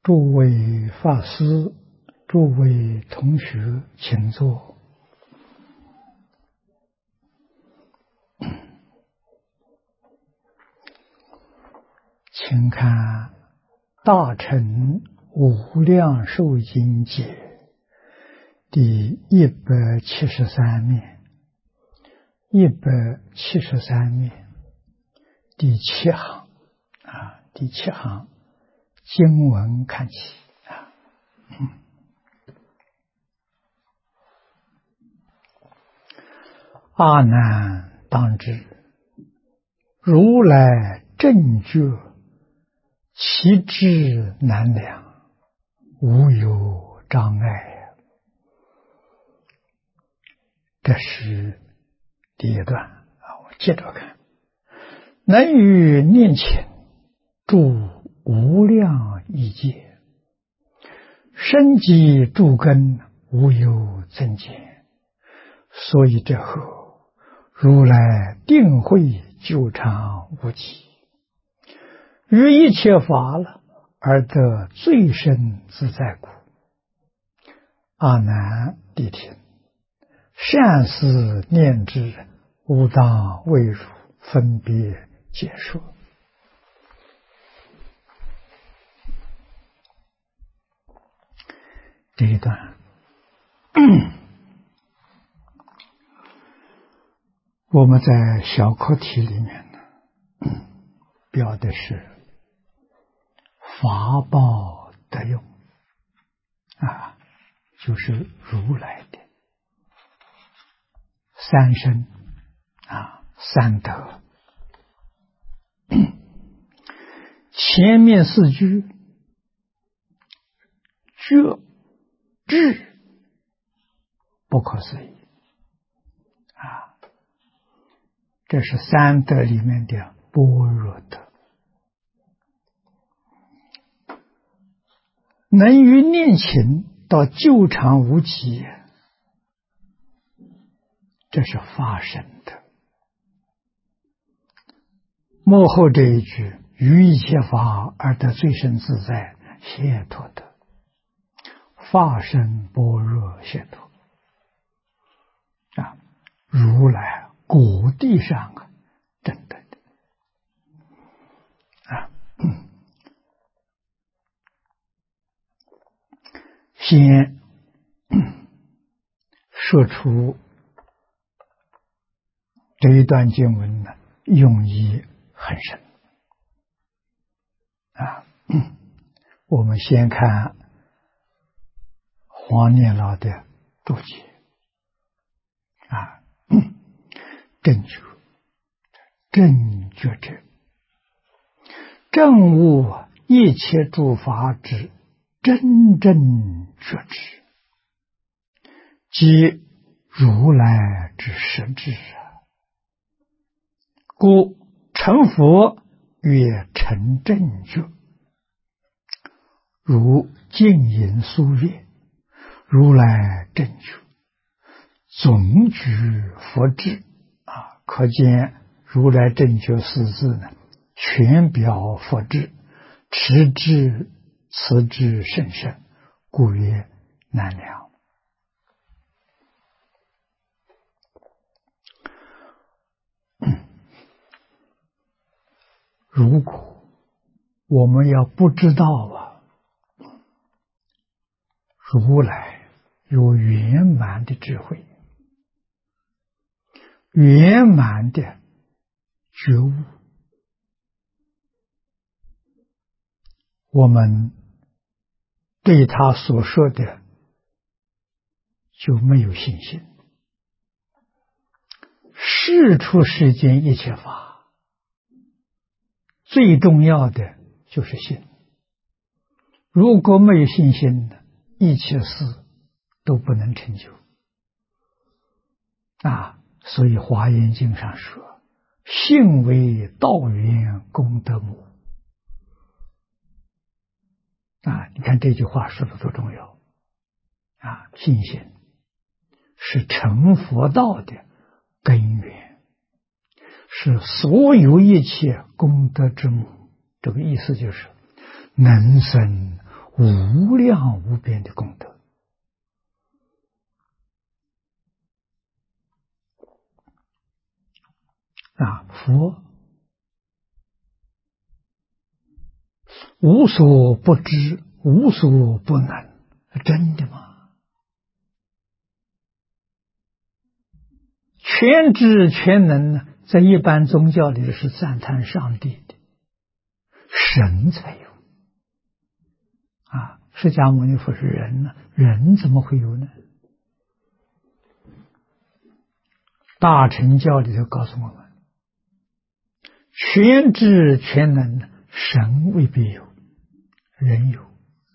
诸位法师，诸位同学，请坐。请看《大乘无量寿经解》第173面，173面第7行第7行经文看起阿难当知，如来正觉，其智难量，无有障碍。这是第一段我接着看。能于念请，住无量意界，生机诸根，无有增减。所以这后，如来定慧久长无极，于一切法了，而得最深自在故。阿难谛听，善思念之，吾当为汝分别解说。这一段我们在小课题里面标的是法宝得用就是如来的三身三德。前面四句觉智不可思议这是三德里面的般若德。能于念情到究长无极，这是法身德。末后这一句，于一切法而得最深自在解脱德，法身般若解脱如来果地上真的先说出这一段经文用意很深我们先看黄念老的注解正觉，正觉者，正悟一切诸法之真正觉知，即如来之实质故成佛曰成正觉。如净隐疏月，如来正觉，总具佛智可见如来正觉四字全表佛智，持智此智甚深，故曰难量。如果我们要不知道如来有圆满的智慧，圆满的觉悟，我们对他所说的就没有信心。世出世间一切法，最重要的就是信。如果没有信心，一切事都不能成就所以华严经上说，信为道源功德母你看这句话说的多重要信心是成佛道的根源，是所有一切功德之母。这个意思就是能生无量无边的功德啊！佛无所不知，无所不能，真的吗？全知全能呢，在一般宗教里是赞叹上帝的，神才有啊！释迦牟尼佛是人呢，人怎么会有呢？大乘教里头告诉我们，全知全能，神未必有，人有。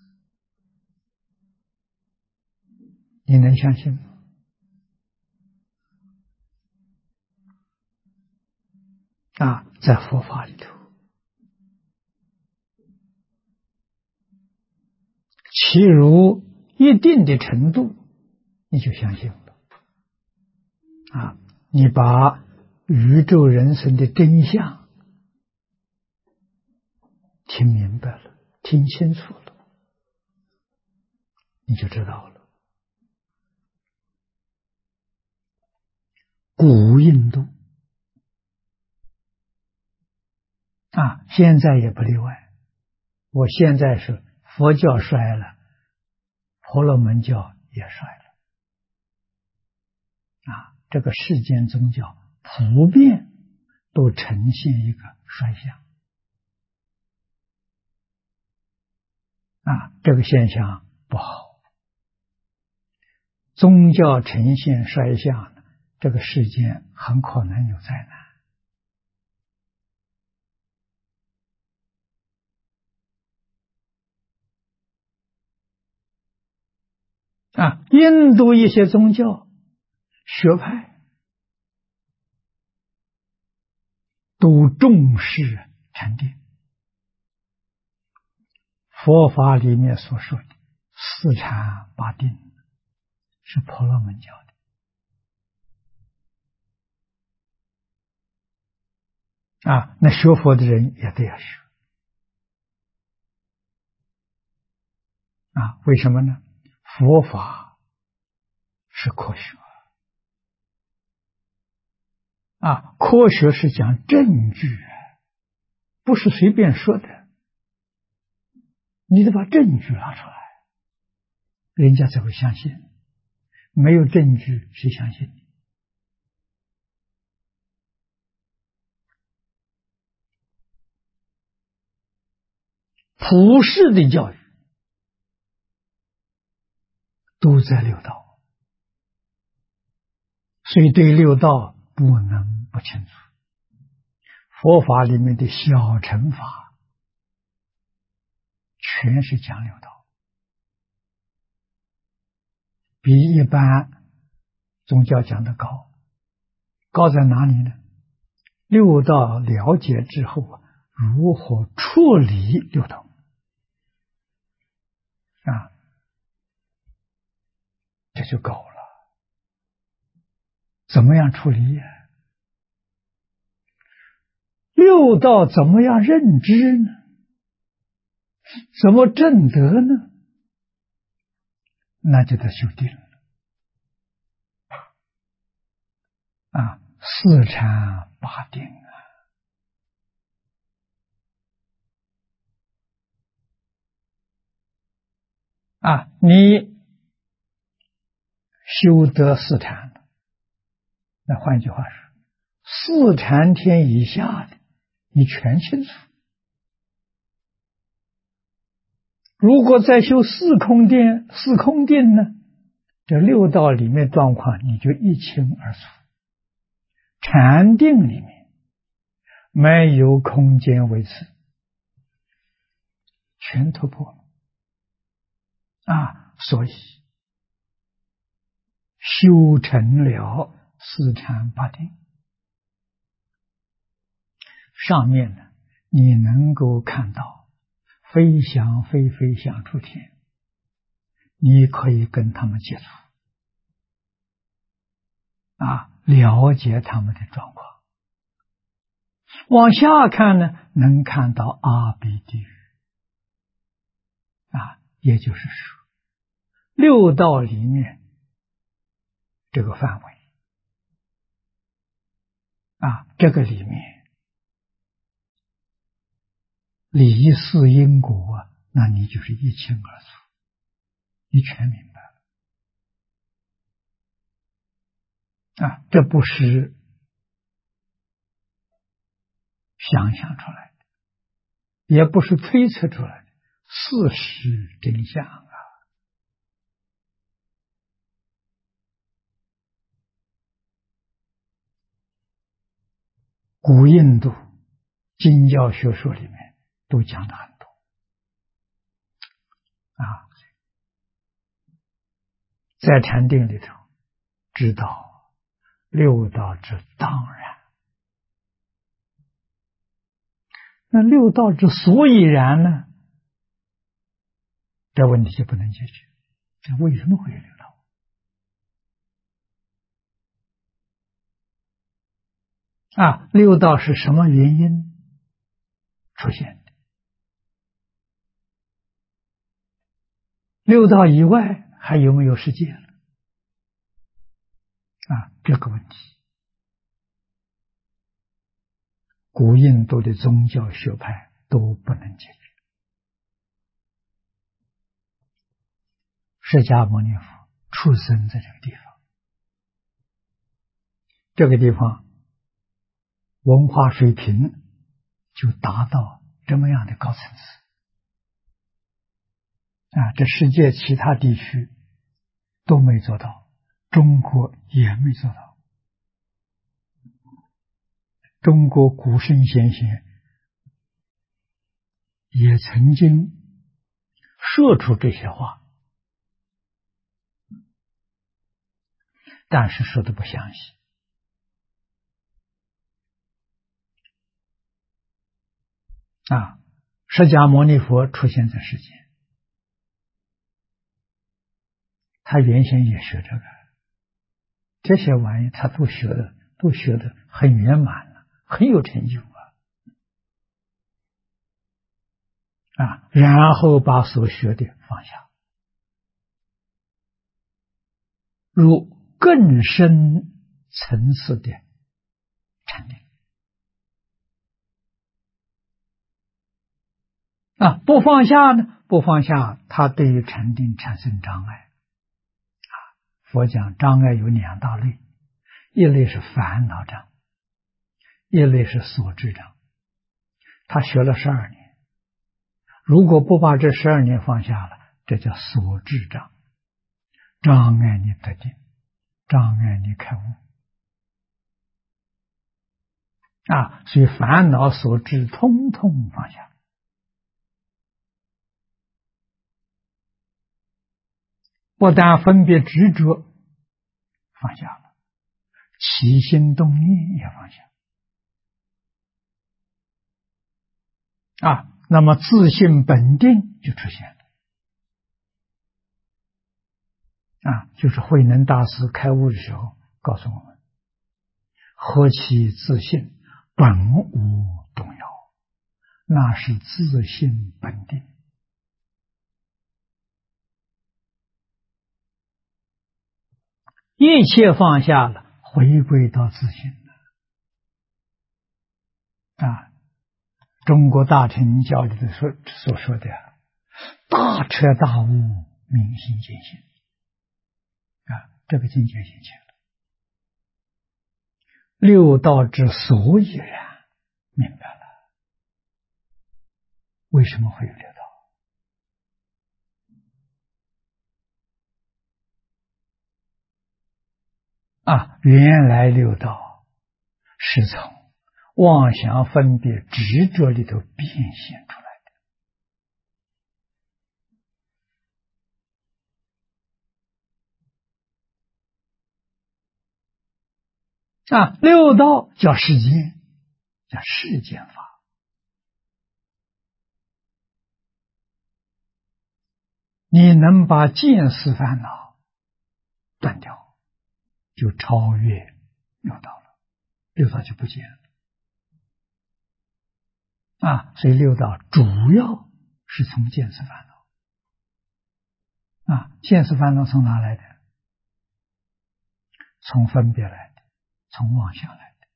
你能相信吗？啊，在佛法里头，其如一定的程度，你就相信了。啊，你把宇宙人生的真相听明白了，听清楚了，你就知道了。古印度啊，现在也不例外。我现在是佛教衰了，婆罗门教也衰了啊。这个世间宗教普遍都呈现一个衰相啊，这个现象不好。宗教呈现衰相，这个世间很可能有灾难啊。印度一些宗教学派都重视禅定，佛法里面所说的四禅八定是婆罗门教的啊，那学佛的人也都要学啊。为什么呢？佛法是科学啊，科学是讲证据，不是随便说的，你得把证据拿出来，人家才会相信。没有证据，谁相信你？普世的教育都在六道，所以对六道不能不清楚。佛法里面的小乘法全是讲六道，比一般宗教讲的高。高在哪里呢？六道了解之后啊，如何处理六道啊，这就高了。怎么样处理呀？六道怎么样认知呢？怎么证得呢？那就得修定了啊，四禅八定啊，你修得四禅，那换句话说，四禅天以下的你全清楚。如果再修四空定呢，这六道里面状况你就一清二楚。禅定里面没有空间维持，全突破啊！所以修成了四禅八定，上面呢，你能够看到飞翔飞翔出天，你可以跟他们接触啊，了解他们的状况。往下看呢，能看到阿鼻地狱啊， 也就是说，六道里面这个范围这个里面理事因果那你就是一清二楚，你全明白了这不是想象出来的，也不是推测出来的，事实真相古印度经教学说里面都讲的很多在禅定里头知道六道之当然，那六道之所以然呢？这问题就不能解决。这为什么会有六道？六道是什么原因出现的？六道以外还有没有世界了？这个问题，古印度的宗教学派都不能解决。释迦牟尼佛出生在这个地方，这个地方文化水平就达到这么样的高层次这世界其他地区都没做到，中国也没做到。中国古圣先贤也曾经说出这些话，但是说的不详细释迦牟尼佛出现在世间，他原先也学这个，这些玩意他都学的很圆满了，很有成就然后把所学的放下，入更深层次的禅定不放下呢？不放下，他对于禅定产生障碍佛讲障碍有两大类，一类是烦恼障，一类是所知障。他学了12年，如果不把这12年放下了，这叫所知障，障碍你得定，障碍你开悟所以烦恼所知通通放下，不但分别执着放下了，起心动念也放下那么自性本定就出现了就是慧能大师开悟的时候告诉我们，何其自性本无动摇，那是自性本定一切放下了，回归到自性了中国大乘教里的所说的大彻大悟，明心见性这个境界现前了，六道之所以然明白了，为什么会有六道原来六道是从妄想分别执着里头变现出来的六道叫世间，叫世间法，你能把见思烦恼断掉，就超越六道了，六道就不见了所以六道主要是从见思烦恼见识烦恼从哪来的？从分别来的，从妄想来的。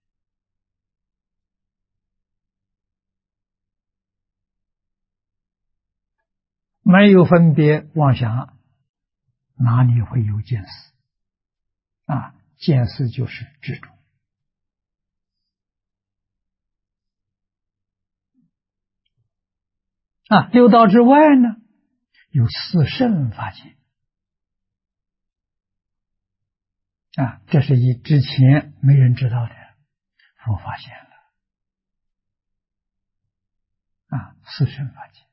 没有分别妄想，哪里会有见识？见识就是执着。六道之外呢，有四圣法界。这是之前没人知道的，佛发现了。四圣法界。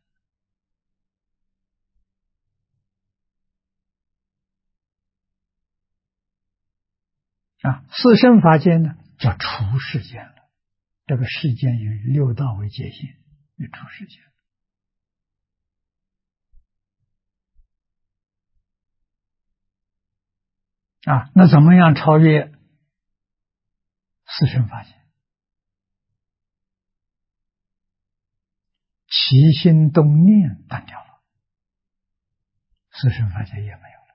四圣法界呢，叫除世间了。这个世间以六道为界限，为除世间。那怎么样超越四圣法界？起心动念断掉了，四圣法界也没有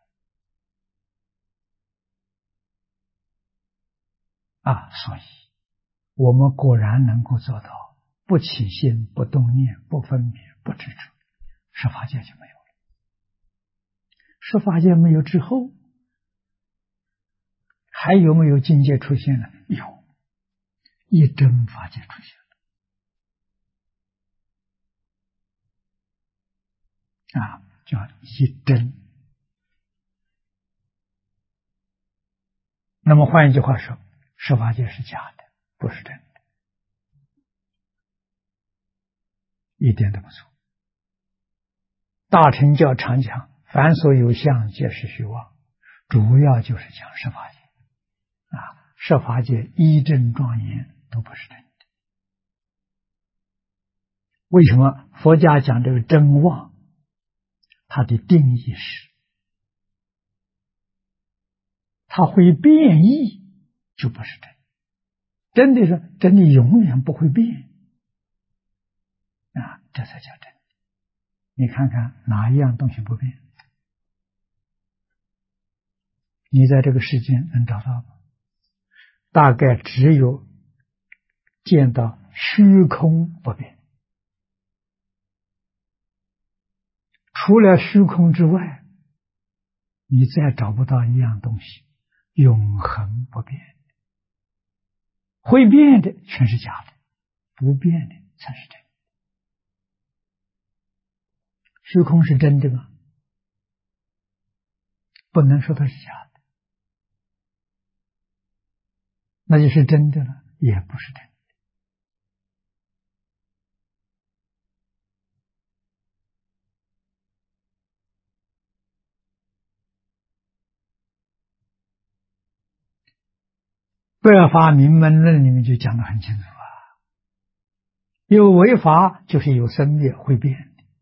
了。所以我们果然能够做到不起心、不动念、不分别、不执着，十法界就没有了。十法界没有之后，还有没有境界出现呢？有，一真法界出现了。叫一真。那么换一句话说，十法界是假的，不是真的，一点都不错。大乘教常讲，凡所有相，皆是虚妄，主要就是讲十法界。十法界一真庄严都不是真的。为什么佛家讲这个真妄？它的定义是，它会变异，就不是真。真的是真的永远不会变。这才叫真。你看看哪一样东西不变？你在这个世间能找到吗？大概只有见到虚空不变，除了虚空之外，你再找不到一样东西永恒不变。会变的全是假的，不变的才是真的。虚空是真的吗？不能说它是假的。那就是真的了，也不是真的。百法明门论里面就讲得很清楚有为法就是有生灭会变的。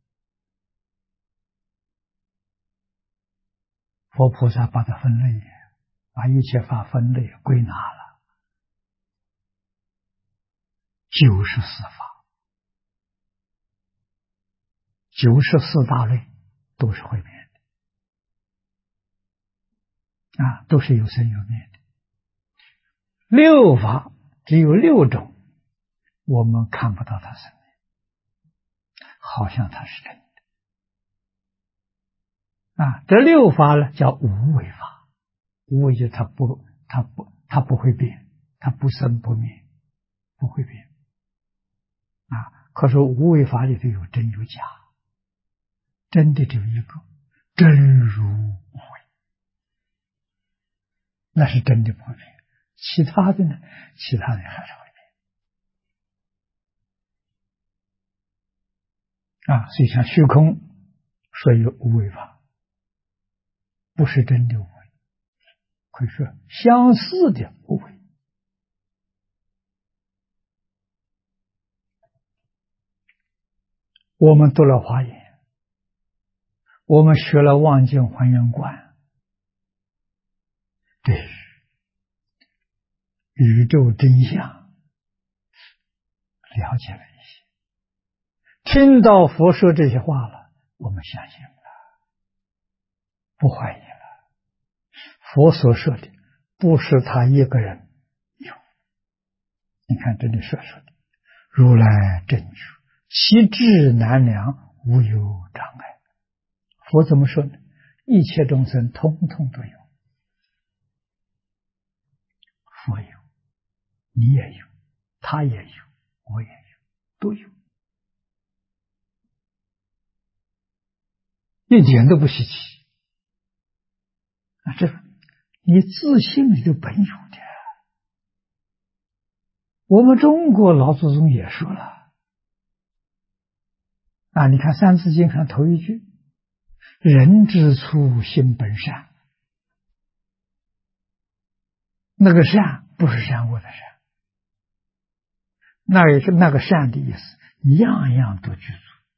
佛菩萨把它分类，把一切法分类归纳了94法，94大类都是会变的，都是有生有灭的。六法只有6种，我们看不到它生灭，好像它是真的。这6法呢叫无为法，无为就是它不会变，它不生不灭，不会变。可是无为法里头有真有假，真的只有一个，真如无为，那是真的不会变。其他的呢？其他的还是会变。所以像虚空说有无为法，不是真的无为，可以说相似的无为。我们读了华严，我们学了望境还原观，对宇宙真相了解了一些，听到佛说这些话了，我们相信了。 不怀疑了。佛所说的不是他一个人有，你看这里所说的如来正觉，其智难量，无有障碍。佛怎么说呢？一切众生通通都有，佛有，你也有，他也有，我也有，都有，一点都不稀奇。这你自信里就本有的。我们中国老祖宗也说了你看《三字经》上头一句，人之初性本善，那个善不是善恶的善，那个善的意思，样样都具足，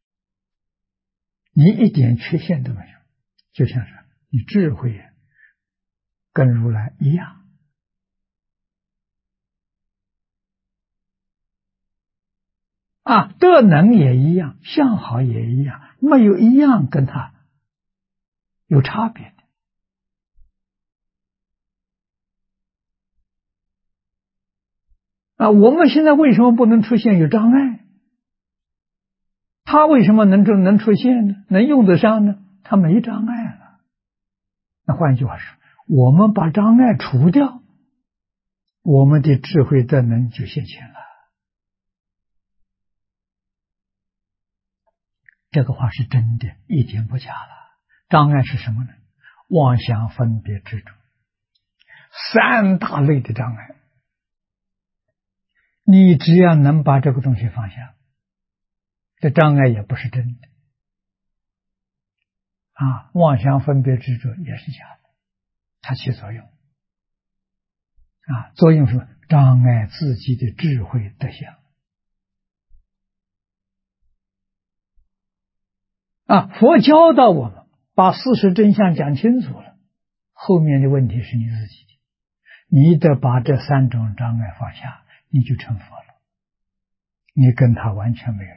你一点缺陷都没有，就像是你智慧跟如来一样德能也一样，相好也一样，没有一样跟他有差别的。我们现在为什么不能出现有障碍？他为什么能出现呢？能用得上呢？他没障碍了。那换句话说，我们把障碍除掉，我们的智慧德能就现前了。这个话是真的，一点不假了。障碍是什么呢？妄想分别执着，三大类的障碍。你只要能把这个东西放下，这障碍也不是真的妄想分别执着也是假的，它起作用作用什么？障碍自己的智慧德相佛教导我们把事实真相讲清楚了，后面的问题是你自己的，你得把这三种障碍放下，你就成佛了，你跟他完全没有两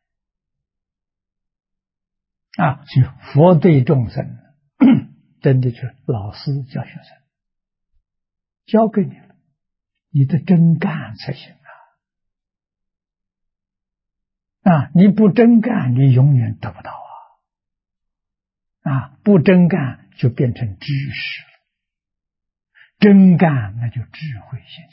样所以佛对众生真的是老师教学生，教给你了，你的真干才行你不真干，你永远得不到不真干就变成知识了，真干那就智慧现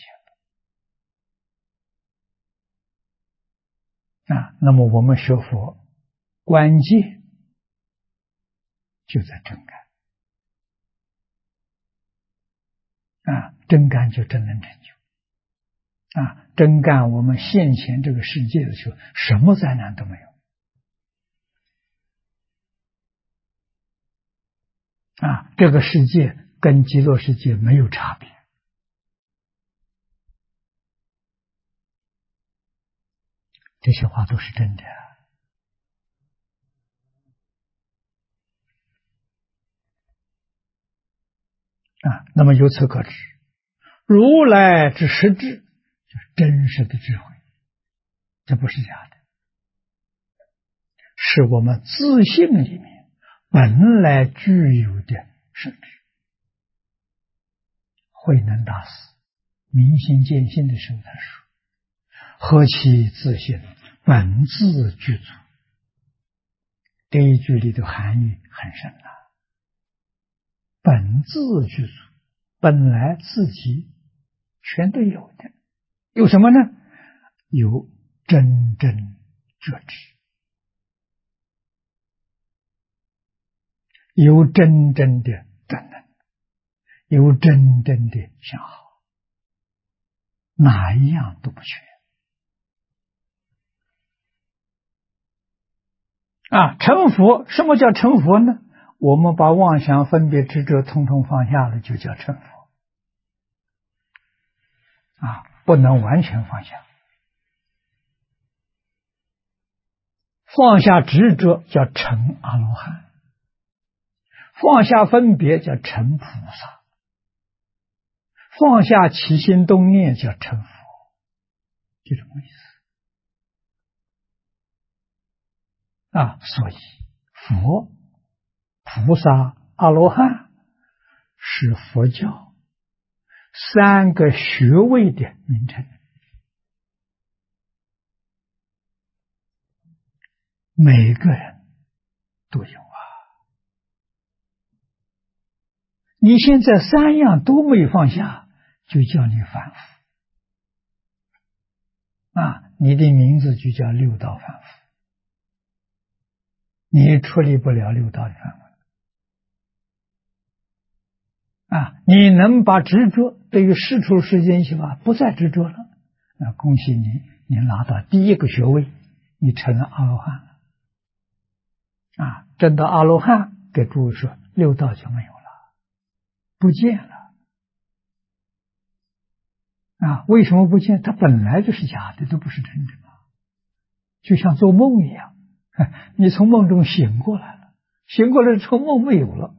前了那么我们学佛关键就在真干真干就真能成就真干我们现前这个世界的时候，什么灾难都没有这个世界跟极乐世界没有差别，这些话都是真的那么由此可知，如来之实质就是真实的智慧，这不是假的，是我们自信里面本来具有的实质。慧能大师明心见性的时候他说，何其自信，本自具足。这一句里的含义很深本自具足，本来自己全都有的，有什么呢？有真正觉知，有真正的德能，有真正的相好，哪一样都不缺成佛。什么叫成佛呢？我们把妄想分别执着统统放下了，就叫成佛不能完全放下，放下执着叫成阿罗汉，放下分别叫成菩萨，放下起心动念叫成佛，就这么意思所以佛、菩萨、 阿罗汉是佛教3个学位的名称，每个人都有啊。你现在3样都没放下，就叫你凡夫啊！你的名字就叫六道凡夫，你处理不了六道的凡夫啊！你能把执着对于世出世间修法不再执着了，那恭喜你，你拿到第1个学位，你成了阿罗汉了啊！证到阿罗汉，给诸位说，六道就没有了，不见了啊！为什么不见？它本来就是假的，都不是真的嘛，就像做梦一样，你从梦中醒过来了，醒过来之后梦没有了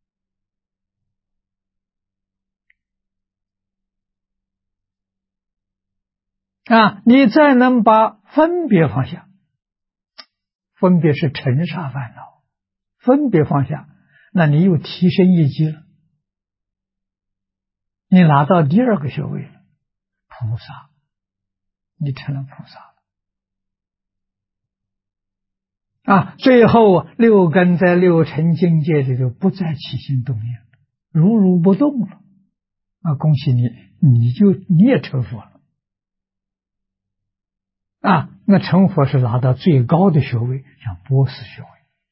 啊！你再能把分别放下，分别是尘沙烦恼，分别放下，那你又提升一级了，你拿到第2个学位了，菩萨，你成了菩萨了啊！最后6根在6尘境界里头不再起心动念，如如不动了啊！恭喜你，你也成佛了啊！那成佛是拿到最高的学位，叫波斯学位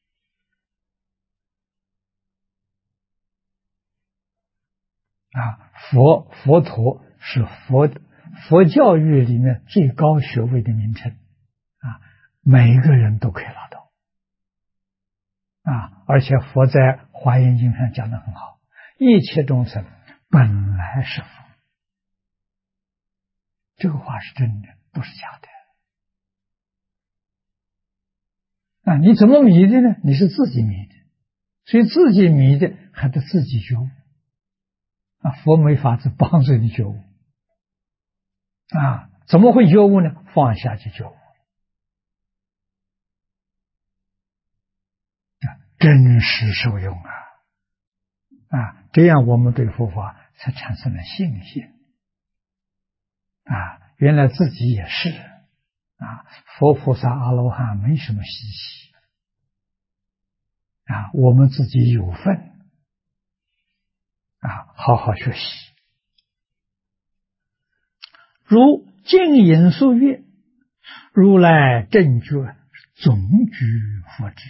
啊！佛陀是佛教育里面最高学位的名称啊，每一个人都可以拿到啊！而且佛在《华严经》上讲得很好，一切众生本来是佛，这个话是真的，不是假的啊！你怎么迷的呢？你是自己迷的，所以自己迷的还得自己觉悟啊！佛没法子帮助你觉悟啊！怎么会觉悟呢？放下就觉悟啊！真实受用啊！啊，这样我们对佛法才产生了信心啊！原来自己也是啊，佛菩萨阿罗汉没什么稀奇啊，我们自己有份啊，好好学习。如净隐宿月，如来正觉总居佛智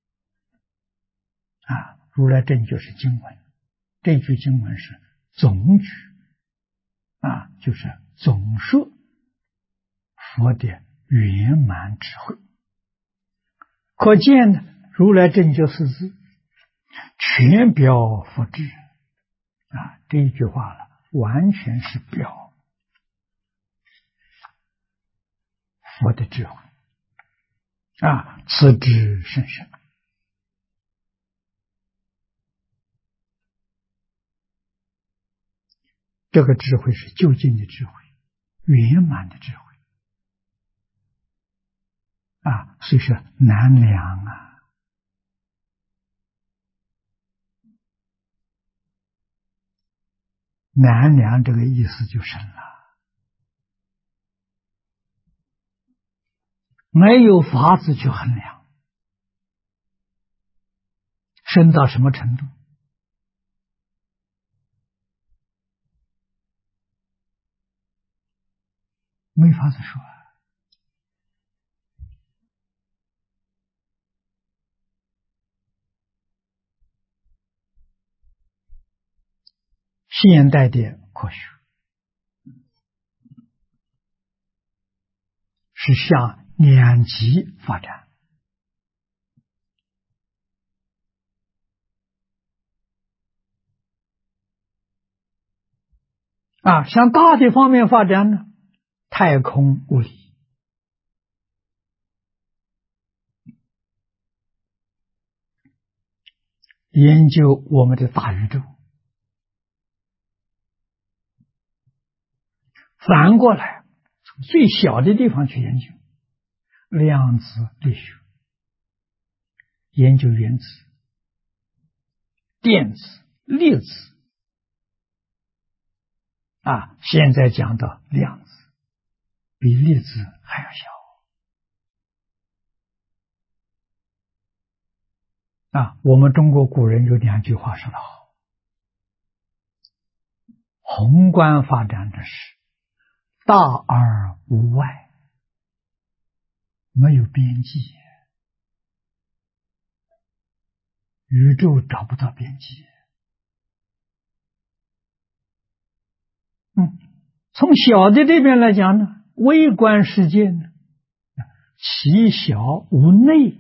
啊，如来正觉是经文，这句经文是总举啊，就是总说佛的圆满智慧。可见呢，如来正觉四字全表佛智啊，这一句话了，完全是表佛的智慧啊，此智甚深。这个智慧是究竟的智慧，圆满的智慧啊，所以说难量啊。难量这个意思就深了，没有法子去衡量，深到什么程度？没法子说啊。现代的科学是向2极发展啊，向大的方面发展呢，太空物理，研究我们的大宇宙。反过来，从最小的地方去研究量子力学，研究原子， 电子、粒子啊，现在讲到量子，比粒子还要小啊。我们中国古人有2句话说得好：宏观发展之时，大而无外，没有边际，宇宙找不到边际。从小的这边来讲呢，微观世界呢，其小无内，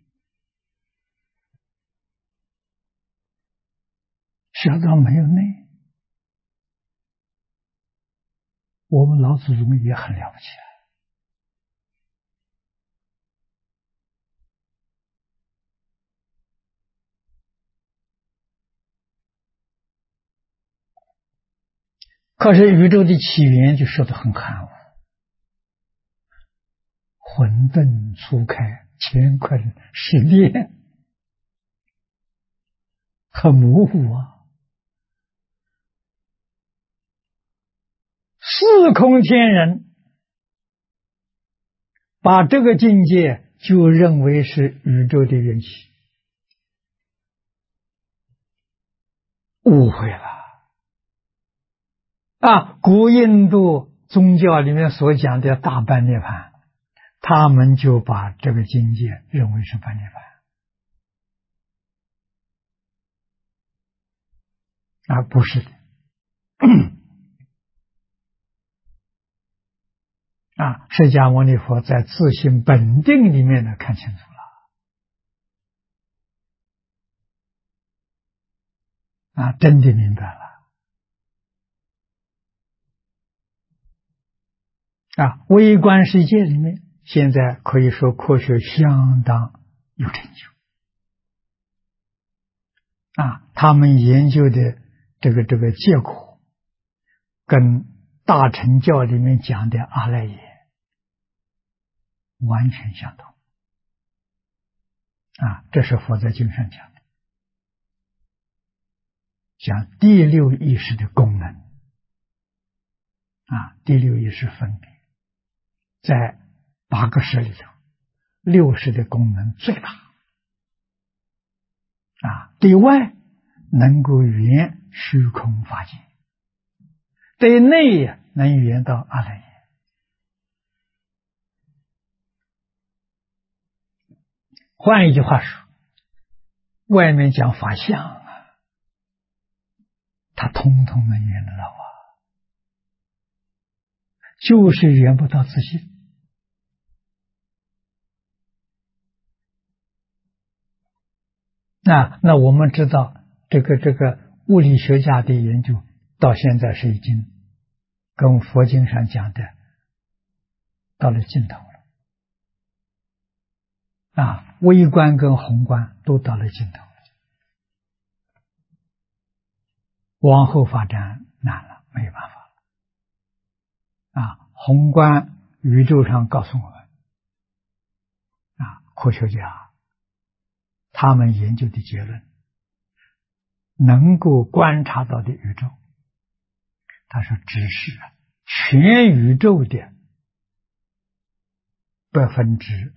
小到没有内。我们老祖宗也很了不起了。可是宇宙的起源就说得很含糊，混沌初开，乾坤始炼，很模糊啊。四空天人把这个境界就认为是宇宙的缘起，误会了啊！古印度宗教里面所讲的大般涅槃，他们就把这个境界认为是般涅槃啊，不是的啊！释迦牟尼佛在自性本定里面呢看清楚了啊，真的明白了啊！微观世界里面，现在可以说科学相当有成就啊！他们研究的这个结果，跟大乘教里面讲的阿赖耶完全相同啊！这是佛在经上讲的，讲第六意识的功能啊，第六意识分别在8个识里头，6识的功能最大啊，对外能够圆虚空法界，对内能圆到阿赖耶。换一句话说，外面讲法相啊，他通通能圆得到啊，就是圆不到自己。那我们知道这个物理学家的研究到现在是已经跟佛经上讲的到了尽头了啊，微观跟宏观都到了尽头了，往后发展难了，没有办法了啊。宏观宇宙上告诉我们啊，科学家他们研究的结论，能够观察到的宇宙，他说只是全宇宙的10%，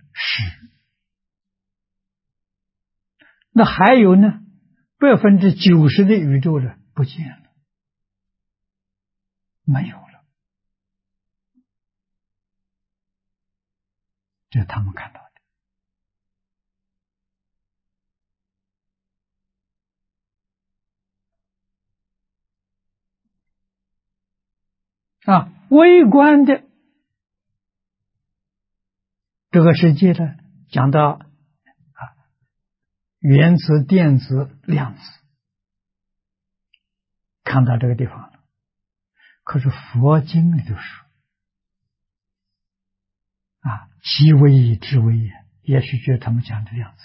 那还有呢，90%的宇宙呢不见了，没有了，这是他们看到的啊。微观的这个世界呢，讲到原子、电子、量子，看到这个地方了。可是佛经里头说啊，极微之微，也许就是他们讲的量子，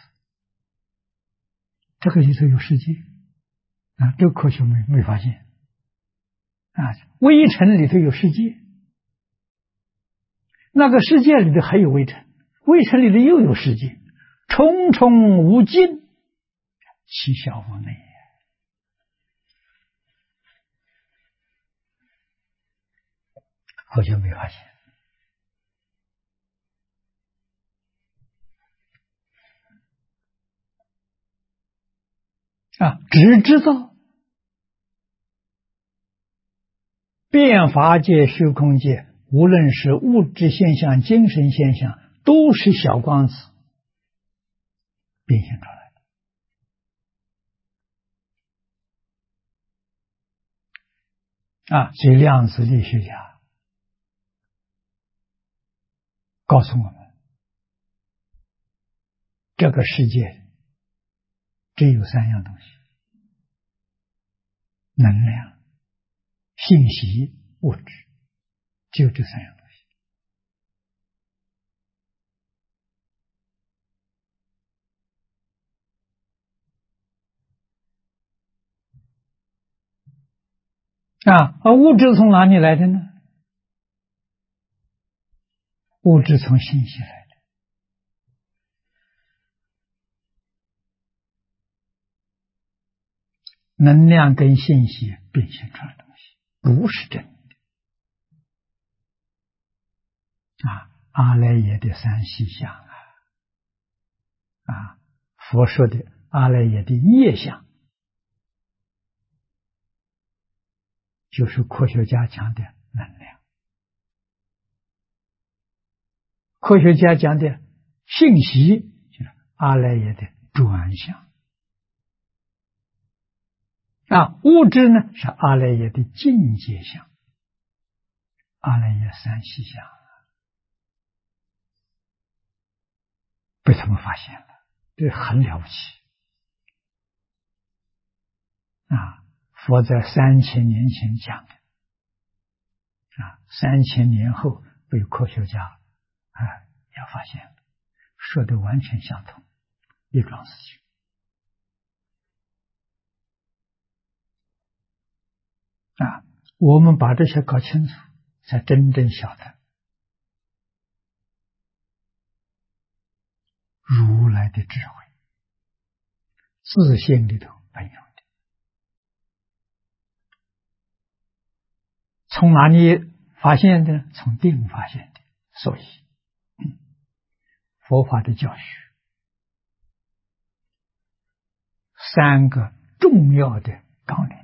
这个里头有世界啊，这个科学没发现啊。微尘里头有世界，那个世界里头还有微尘，微尘里头又有世界，重重无尽，其小无内我就没发现只知道变法界、虚空界，无论是物质现象、精神现象，都是小光子变现出来的所以量子力学家告诉我们，这个世界只有三样东西：能量、信息、物质，只有这三样东西。而物质从哪里来的呢？物质从信息来的。能量跟信息变现出来的东西不是真的阿赖耶的三细相佛说的阿赖耶的业相，就是科学家讲的能量，科学家讲的信息就是阿赖耶的转向物质呢是阿赖耶的境界相，阿赖耶三细相被他们发现了，这很了不起佛在3000年前讲的3000年后被科学家也发现了，说的完全相同，一桩事情我们把这些搞清楚，才真正晓得如来的智慧，自性里头本有的。从哪里发现的？从定发现的。所以佛法的教学3个重要的纲领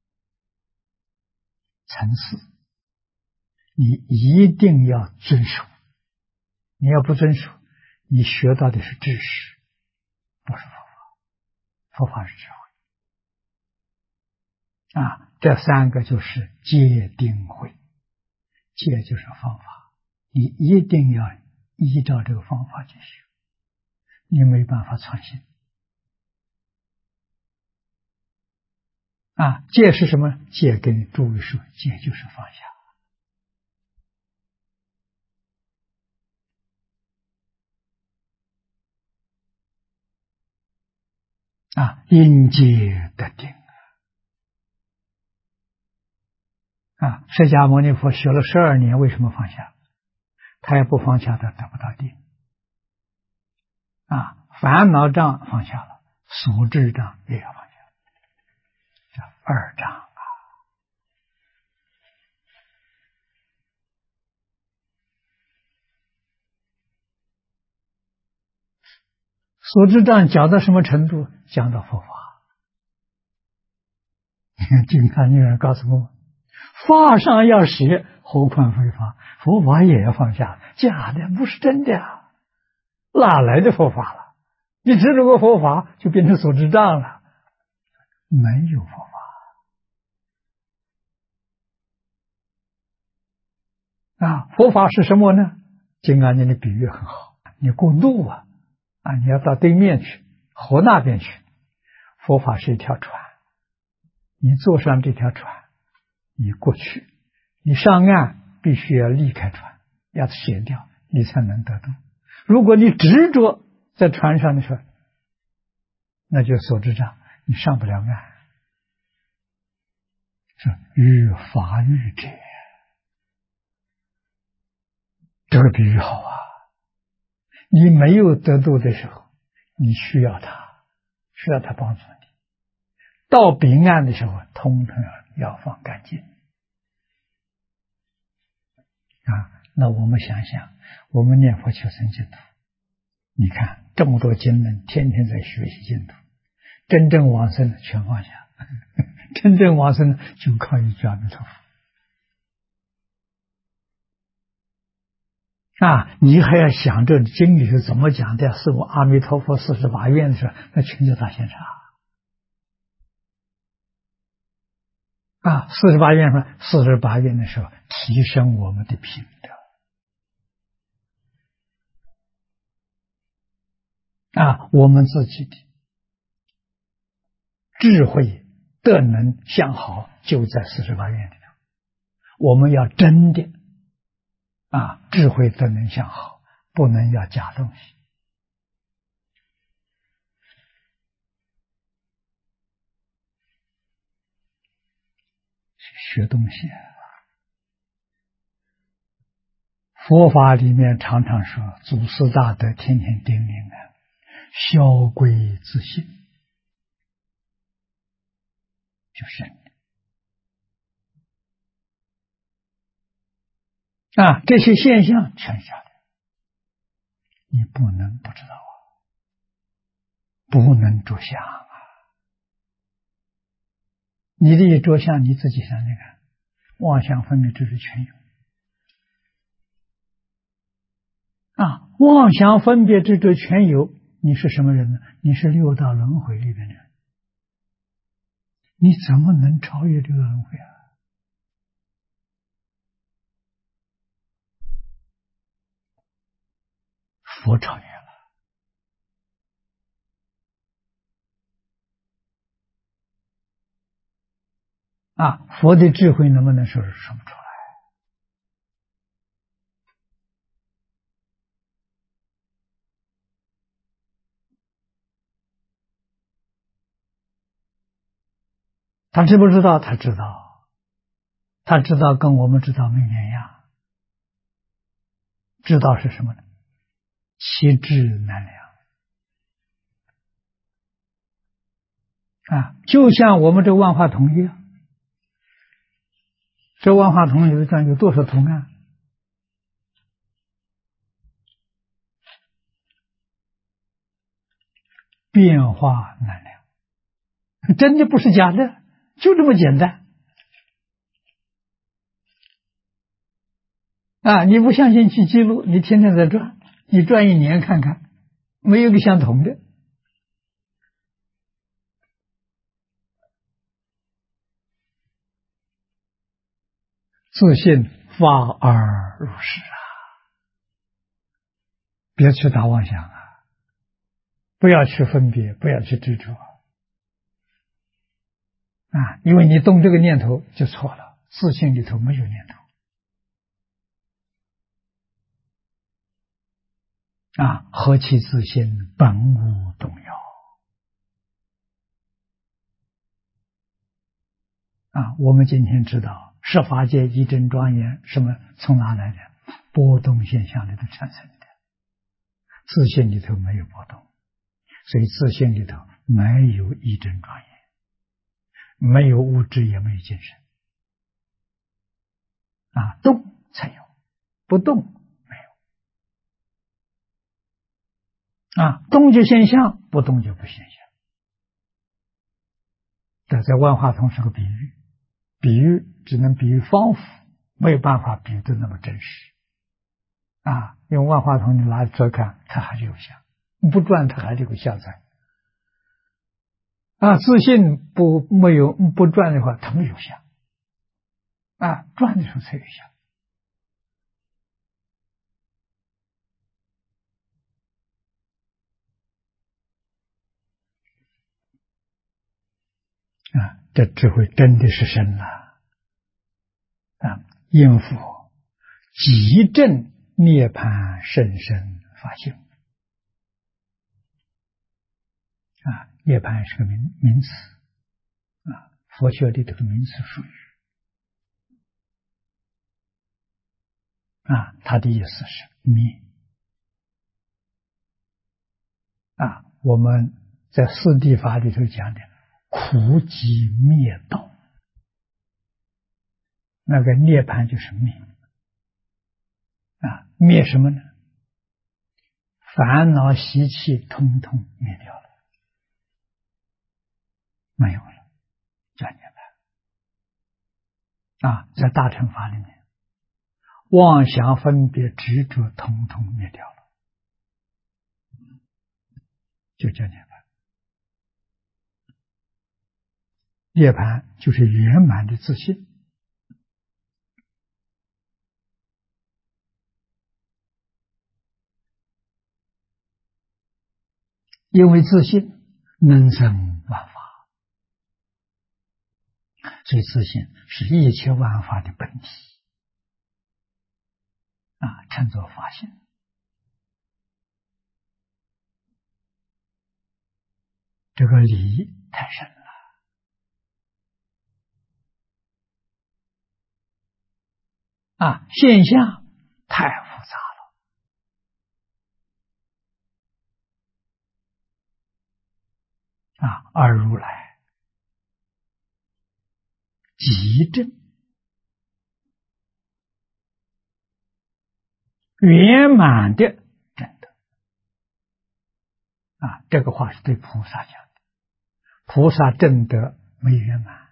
层次，你一定要遵守。你要不遵守，你学到的是知识，不是佛法。佛法是智慧这3个就是戒定慧。戒就是方法，你一定要依照这个方法去学，你没办法创新戒是什么？戒跟诸位说，戒就是放下因戒得定释迦牟尼佛学了12年，为什么放下？他也不放下，他得不到定烦恼障放下了，所知障也要放下，这2障所知障讲到什么程度？讲到佛法。金刚女人告诉我，法上要学，何况非法？佛法也要放下，假的，不是真的哪来的佛法了？你执着个佛法，就变成所知障了，没有佛法佛法是什么呢？金刚经的比喻很好，你过路你要到对面去，河那边去，佛法是一条船，你坐上这条船，你过去，你上岸必须要离开船，要卸掉，你才能得度。如果你执着在船上的时候，那就所知障，你上不了岸。是欲法欲者，这个比喻好你没有得度的时候，你需要他帮助你。到彼岸的时候，通通要放干净那我们想想，我们念佛求生净土，你看这么多经论，天天在学习净土，真正往生的全放下，真正往生的就靠一句阿弥陀佛。你还要想这经里是怎么讲的？是我阿弥陀佛48愿的时候，那全叫大现场。48愿说48愿的时候，提升我们的品德。我们自己的智慧德能相好，就在48愿里头。我们要真的智慧德能相好，不能要假东西。学东西，佛法里面常常说，祖师大德天天叮咛萧归自性，就是这些现象全晓得，你不能不知道不能着相你的一着相，你自己想想看，妄想分别执着全有妄想分别执着全有，你是什么人呢？你是六道轮回里面的人，你怎么能超越这个轮回佛超越了佛的智慧能不能说不出来？他知不知道？他知道，他知道跟我们知道没两样。知道是什么呢？其智难量就像我们这万花筒一样，这万花筒有多少图案？变化难量，真的不是假的，就这么简单你不相信去记录，你天天在转，你转1年看看，没有一个相同的。自信发而如是别去打妄想不要去分别，不要去执着因为你动这个念头就错了，自信里头没有念头何其自信，本无动摇我们今天知道十法界一真庄严，什么从哪来的？波动现象里头产生的，自信里头没有波动，所以自信里头没有一真庄严，没有物质，也没有精神动才有，不动没有动就现象，不动就不现象。这在万花筒是个比喻，比喻只能比喻方法，没有办法比喻的那么真实用万花筒你拿出来看，它还是有像，不转它还是有像在自信没有不转的话，它没有像转的时候才有像这智慧真的是深了应佛即证涅槃甚深法性涅槃是个名词佛学里头的名词术语它的意思是灭我们在四谛法里头讲的苦集灭道，那个涅槃就是灭灭什么呢？烦恼习气通通灭掉了，没有了，叫涅槃。在大乘法里面，妄想分别执着通通灭掉了，就叫涅槃。涅槃就是圆满的自信。因为自信能生万法，所以自信是一切万法的本体称作法性。这个理太深了现象太复杂了而如来极正圆满的正德这个话是对菩萨讲的。菩萨正德没圆满，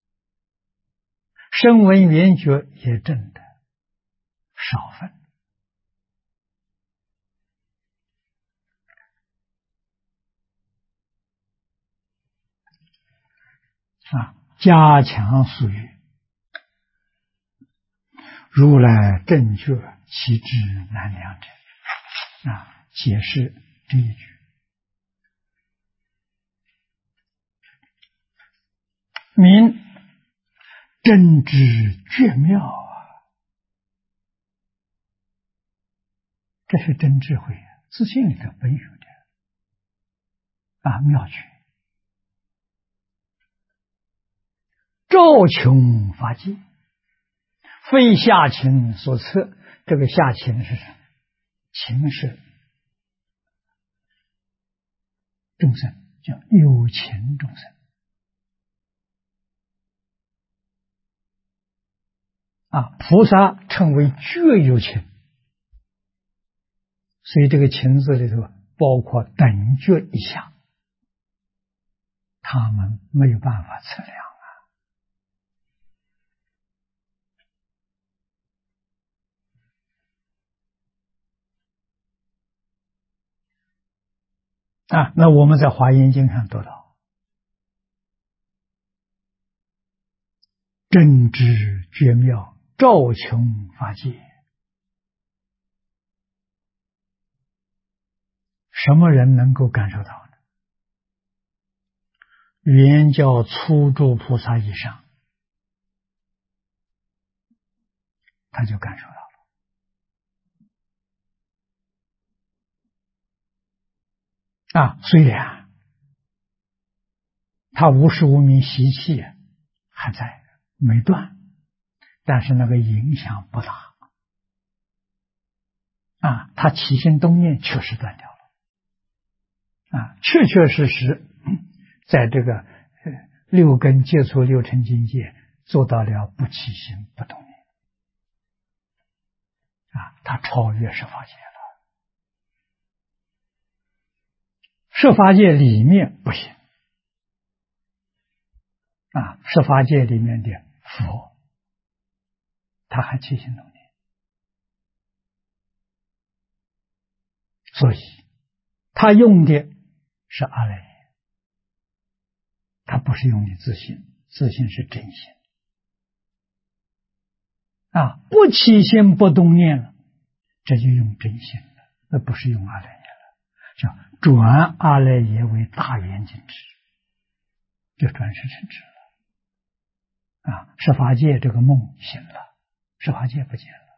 声闻缘觉也正德少分加强俗语，如来正觉其智难量者解释这一句。明真知绝妙这是真智慧自信里头本有的妙趣。照穷法界，非下情所测。这个下情是什么？情是众生，叫有情众生菩萨称为觉有情，所以这个情字里头包括等觉一项，他们没有办法测量那我们在华严经上读到真知绝妙，照穷法界。什么人能够感受到呢？圆教初住菩萨以上，他就感受到了虽然他无始无明习气还在没断，但是那个影响不大他起心动念确实断掉了确确实实在这个六根接触六尘境界做到了不起心不动念他超越十法界了。十法界里面不行十法界里面的佛他还起心动念，所以他用的是阿赖耶，他不是用的自信，自信是真心不起心不动念了，这就用真心了，那不是用阿赖耶了，叫转阿赖耶为大圆镜智，就转世成智了十法界这个梦醒了，十法界不见了，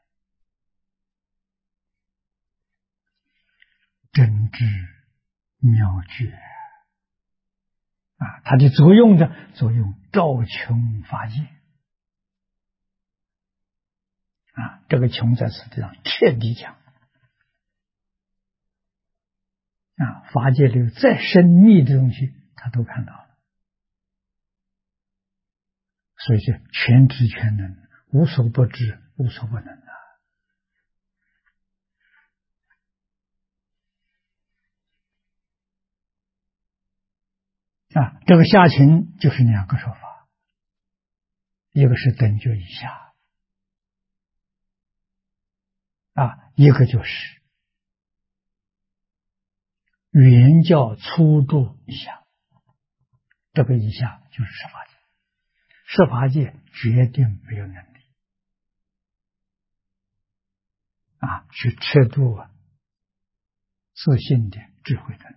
真知妙觉它的作用照穷法界这个穷在实际上彻底讲法界里再深密的东西他都看到了，所以是全知全能，无所不知无所不能这个下情就是两个说法，一个是等觉以下，一个就是原教初住以下，这个以下就是十法界，十法界决定没有能力去彻度自信的智慧的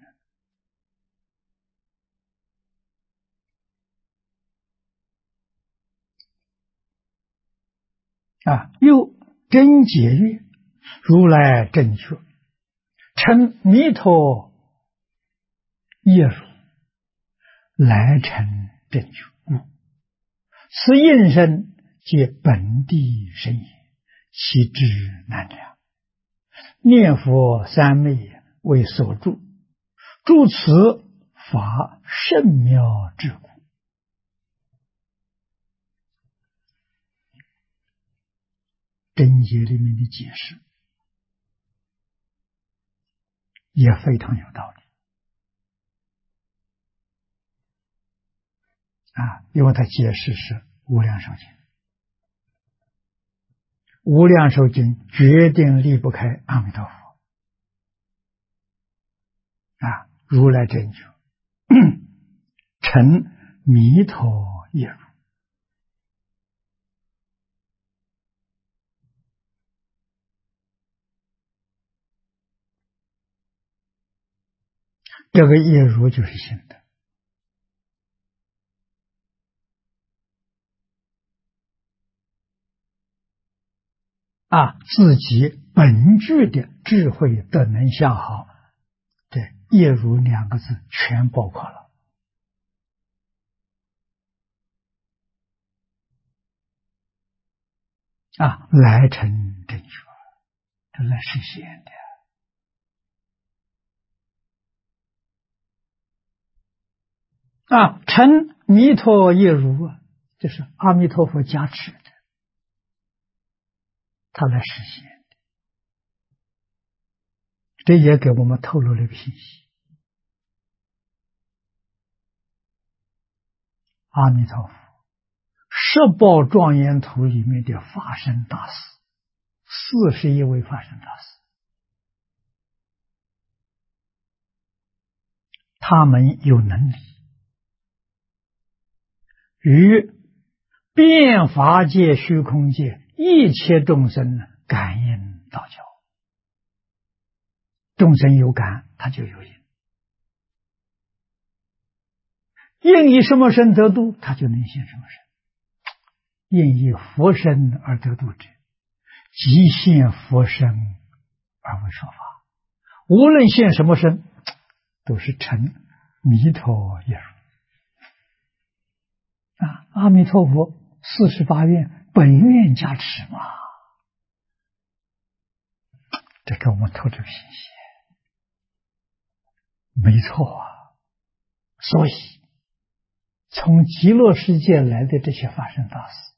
人又真解曰：如来正确，称弥陀业如，来成正觉故，此应身皆本地身也，其智难量。念佛三昧为所住，住此法甚妙之故。真解里面的解释也非常有道理因为它解释是无量寿经，无量寿经决定离不开阿弥陀佛如来真觉成弥陀业如，这个业如就是心的自己本具的智慧德能相好，这业如两个字全包括了来成正觉，这来实现的成弥陀业如这是阿弥陀佛加持的，他来实现的，这也给我们透露了一个信息。阿弥陀佛十报庄严图里面的法身大士，41位法身大士，他们有能力与遍法界虚空界一切众生感应道交，众生有感他就有应，应以什么身得度他就能现什么身，应以佛身而得度者，即现佛身而为说法，无论现什么身都是成弥陀业如阿弥陀佛48愿本愿加持嘛，这给我们透这个信息，没错所以从极乐世界来的这些法身大士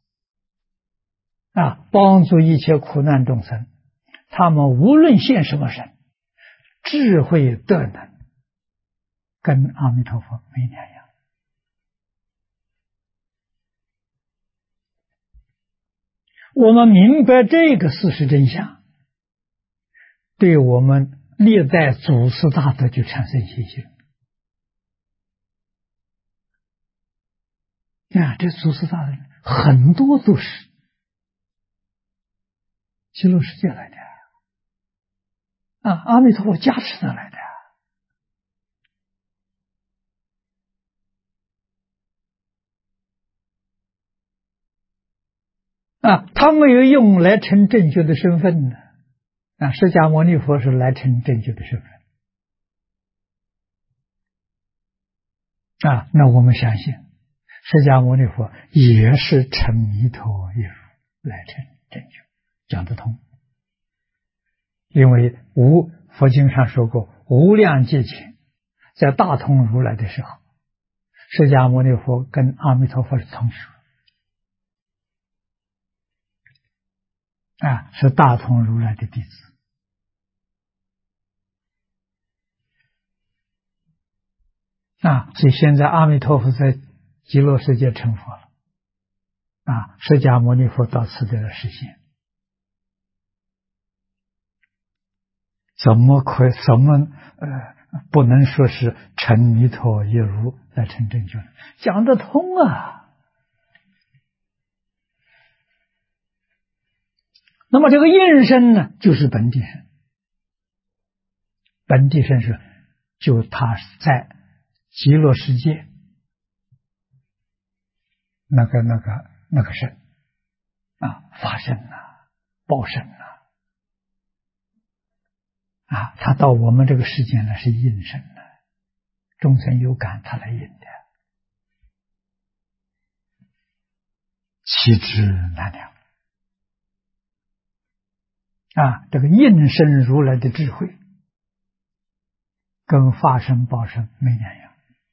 帮助一切苦难众生，他们无论现什么身，智慧德能跟阿弥陀佛没两样我们明白这个事实真相，对我们历代祖师大德就产生信心这祖师大德很多都是极乐世界来的阿弥陀佛加持的来的他没有用来成正觉的身份呢释迦牟尼佛是来成正觉的身份那我们相信释迦牟尼佛也是成弥陀业如来成正觉，讲得通。因为佛经上说过无量劫前在大通如来的时候，释迦牟尼佛跟阿弥陀佛是同学是大通如来的弟子所以现在阿弥陀佛在极乐世界成佛了，释迦牟尼佛到此地来实现，怎么不能说是成弥陀一如来成正觉？讲得通啊！那么这个应身呢，就是本地身。本地身是就他在极乐世界那个身法身报身他到我们这个世间呢是应身的，众生有感他来应的，其之难量这个应身如来的智慧跟法身报身没两样。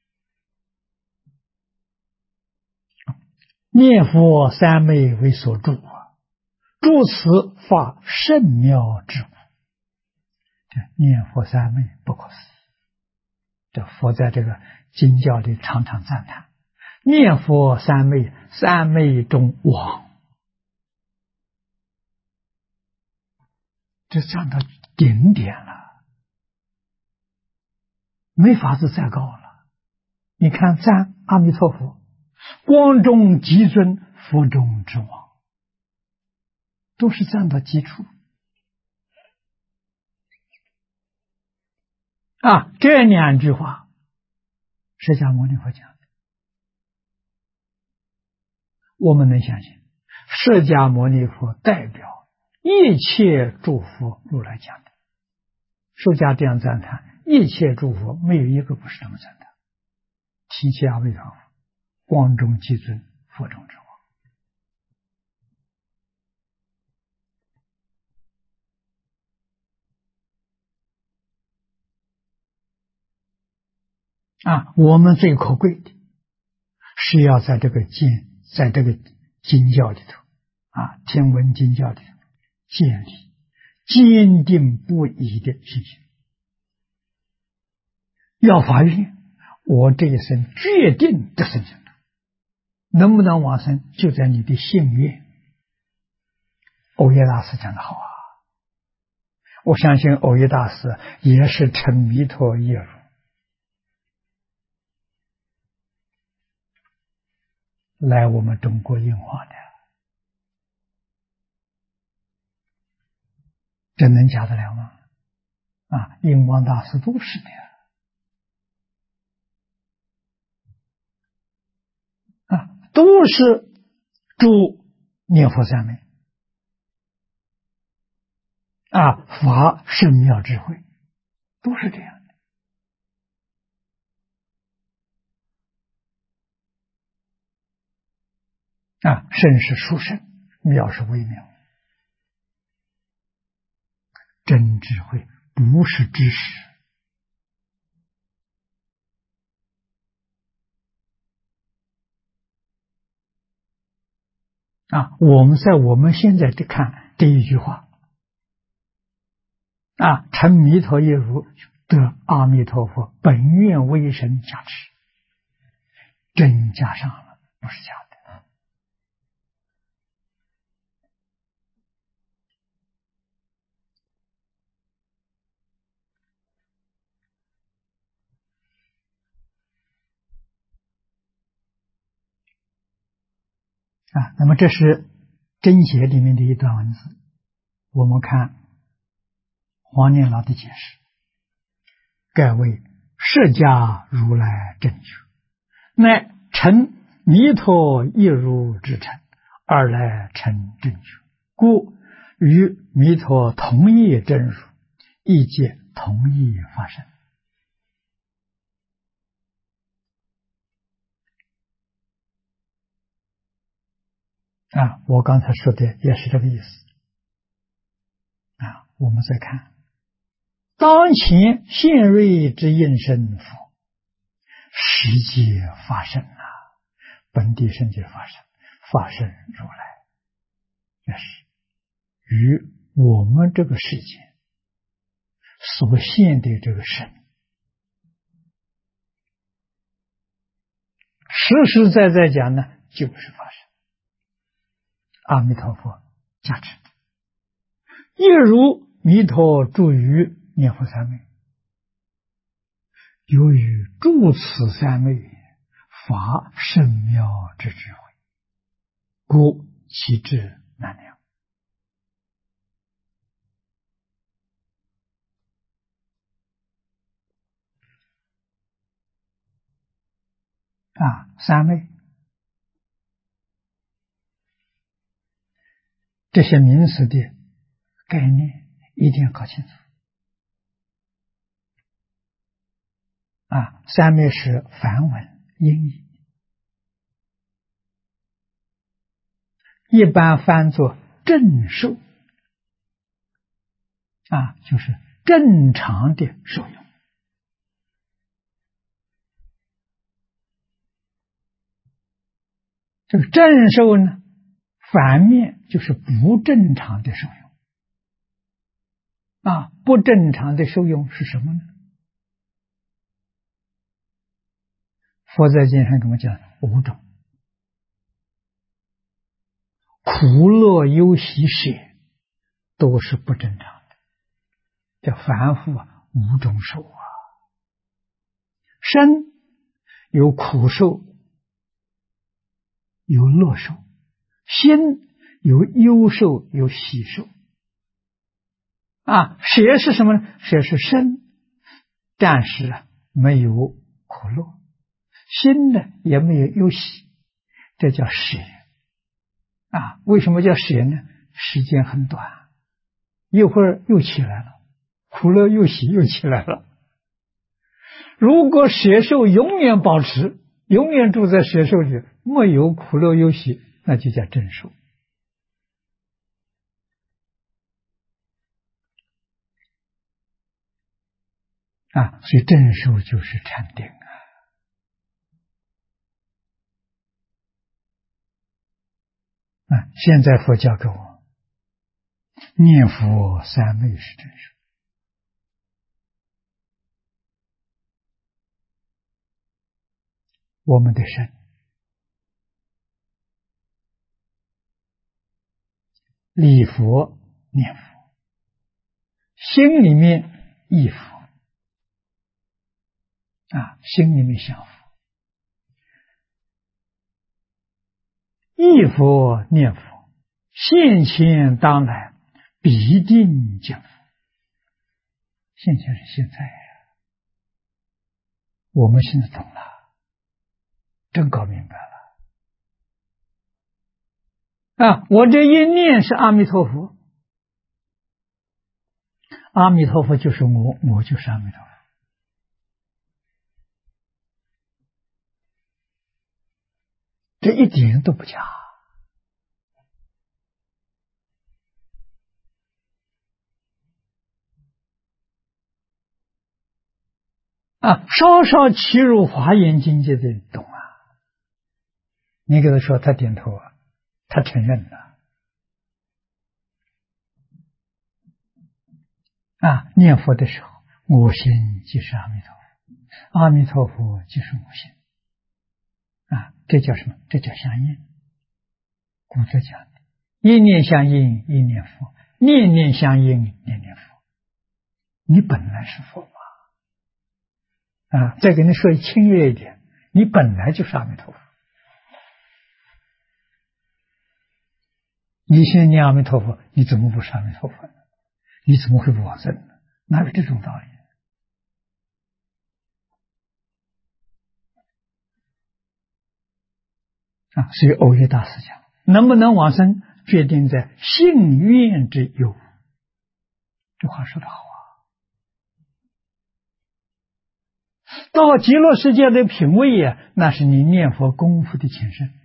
念佛三昧为所住，住此发甚妙之物。念佛三昧不可思议，这佛在这个经教里常常赞叹，念佛三昧，三昧中往，这站到顶点了，没法子再高了。你看赞阿弥陀佛，光中极尊，佛中之王，都是站到极处这两句话释迦牟尼佛讲的，我们能相信释迦牟尼佛代表一切诸佛如来讲的。释迦这样赞叹，一切诸佛没有一个不是这么赞叹。提起阿弥陀佛，光中极尊，佛中之王我们最可贵的是要在这个经教里头天文经教里头建立坚定不移的信心，要发愿我这一生决定得生净土，能不能往生就在你的信愿。藕益大师讲得好我相信藕益大师也是成弥陀业如来我们中国印化的，这能假得了吗？印光大师都是的都是助念佛三昧法圣妙智慧，都是这样的圣是殊胜，妙是微妙，真智慧不是知识我们在我们现在看这一句话成弥陀业如得阿弥陀佛本愿威神加持，真加上了，不是假的那么这是真解里面的一段文字，我们看黄念老的解释，盖为释迦如来正觉，乃成弥陀一如之成，而来成正觉，故与弥陀同一真如，亦皆同一发生我刚才说的也是这个意思我们再看当前现瑞之应身佛，实际发生本地圣界发生，发生如来，这是与我们这个世界所现的这个身实实在在讲呢，就是发生。阿弥陀佛加持的，一如弥陀住于念佛三昧，由于住此三昧，发甚妙之智慧，故其智难量。三昧这些名词的概念一定要搞清楚。三昧是梵文音译，一般翻作正受，就是正常的受用。这个正受呢，反面就是不正常的受用。不正常的受用是什么呢？佛在经上跟我们讲5种：苦乐忧喜舍都是不正常的，叫凡夫5种受。身有苦受，有乐受；心有忧受，有喜受。舍是什么呢？舍是身，暂时没有苦乐，心呢也没有忧喜，这叫舍。为什么叫舍呢？时间很短，一会儿又起来了，苦乐忧喜又起来了。如果舍受永远保持，永远住在舍受里，没有苦乐忧喜，那就叫正受。所以正受就是禅定。现在佛教给我念佛三昧是正受。我们的身礼佛念佛，心里面忆佛，心里面想佛，忆佛念佛，现前当来必定见佛。现前是现在我们现在懂了，真搞明白了。我这一念是阿弥陀佛，阿弥陀佛就是我，我就是阿弥陀佛。这一点都不假。稍稍切入华严境界的人懂你给他说，他点头他承认了。念佛的时候，我心即是阿弥陀佛，阿弥陀佛即是我心。这叫什么？这叫相应。古德讲的，一念相应，一念佛；念念相应，念念佛。你本来是佛再给你说轻略一点，你本来就是阿弥陀佛。你现在念阿弥陀佛，你怎么不是阿弥陀佛呢？你怎么会不往生呢？哪有这种道理？所以欧耶大师讲，能不能往生，决定在信愿之有。这话说得好到极乐世界的品位那是你念佛功夫的前身。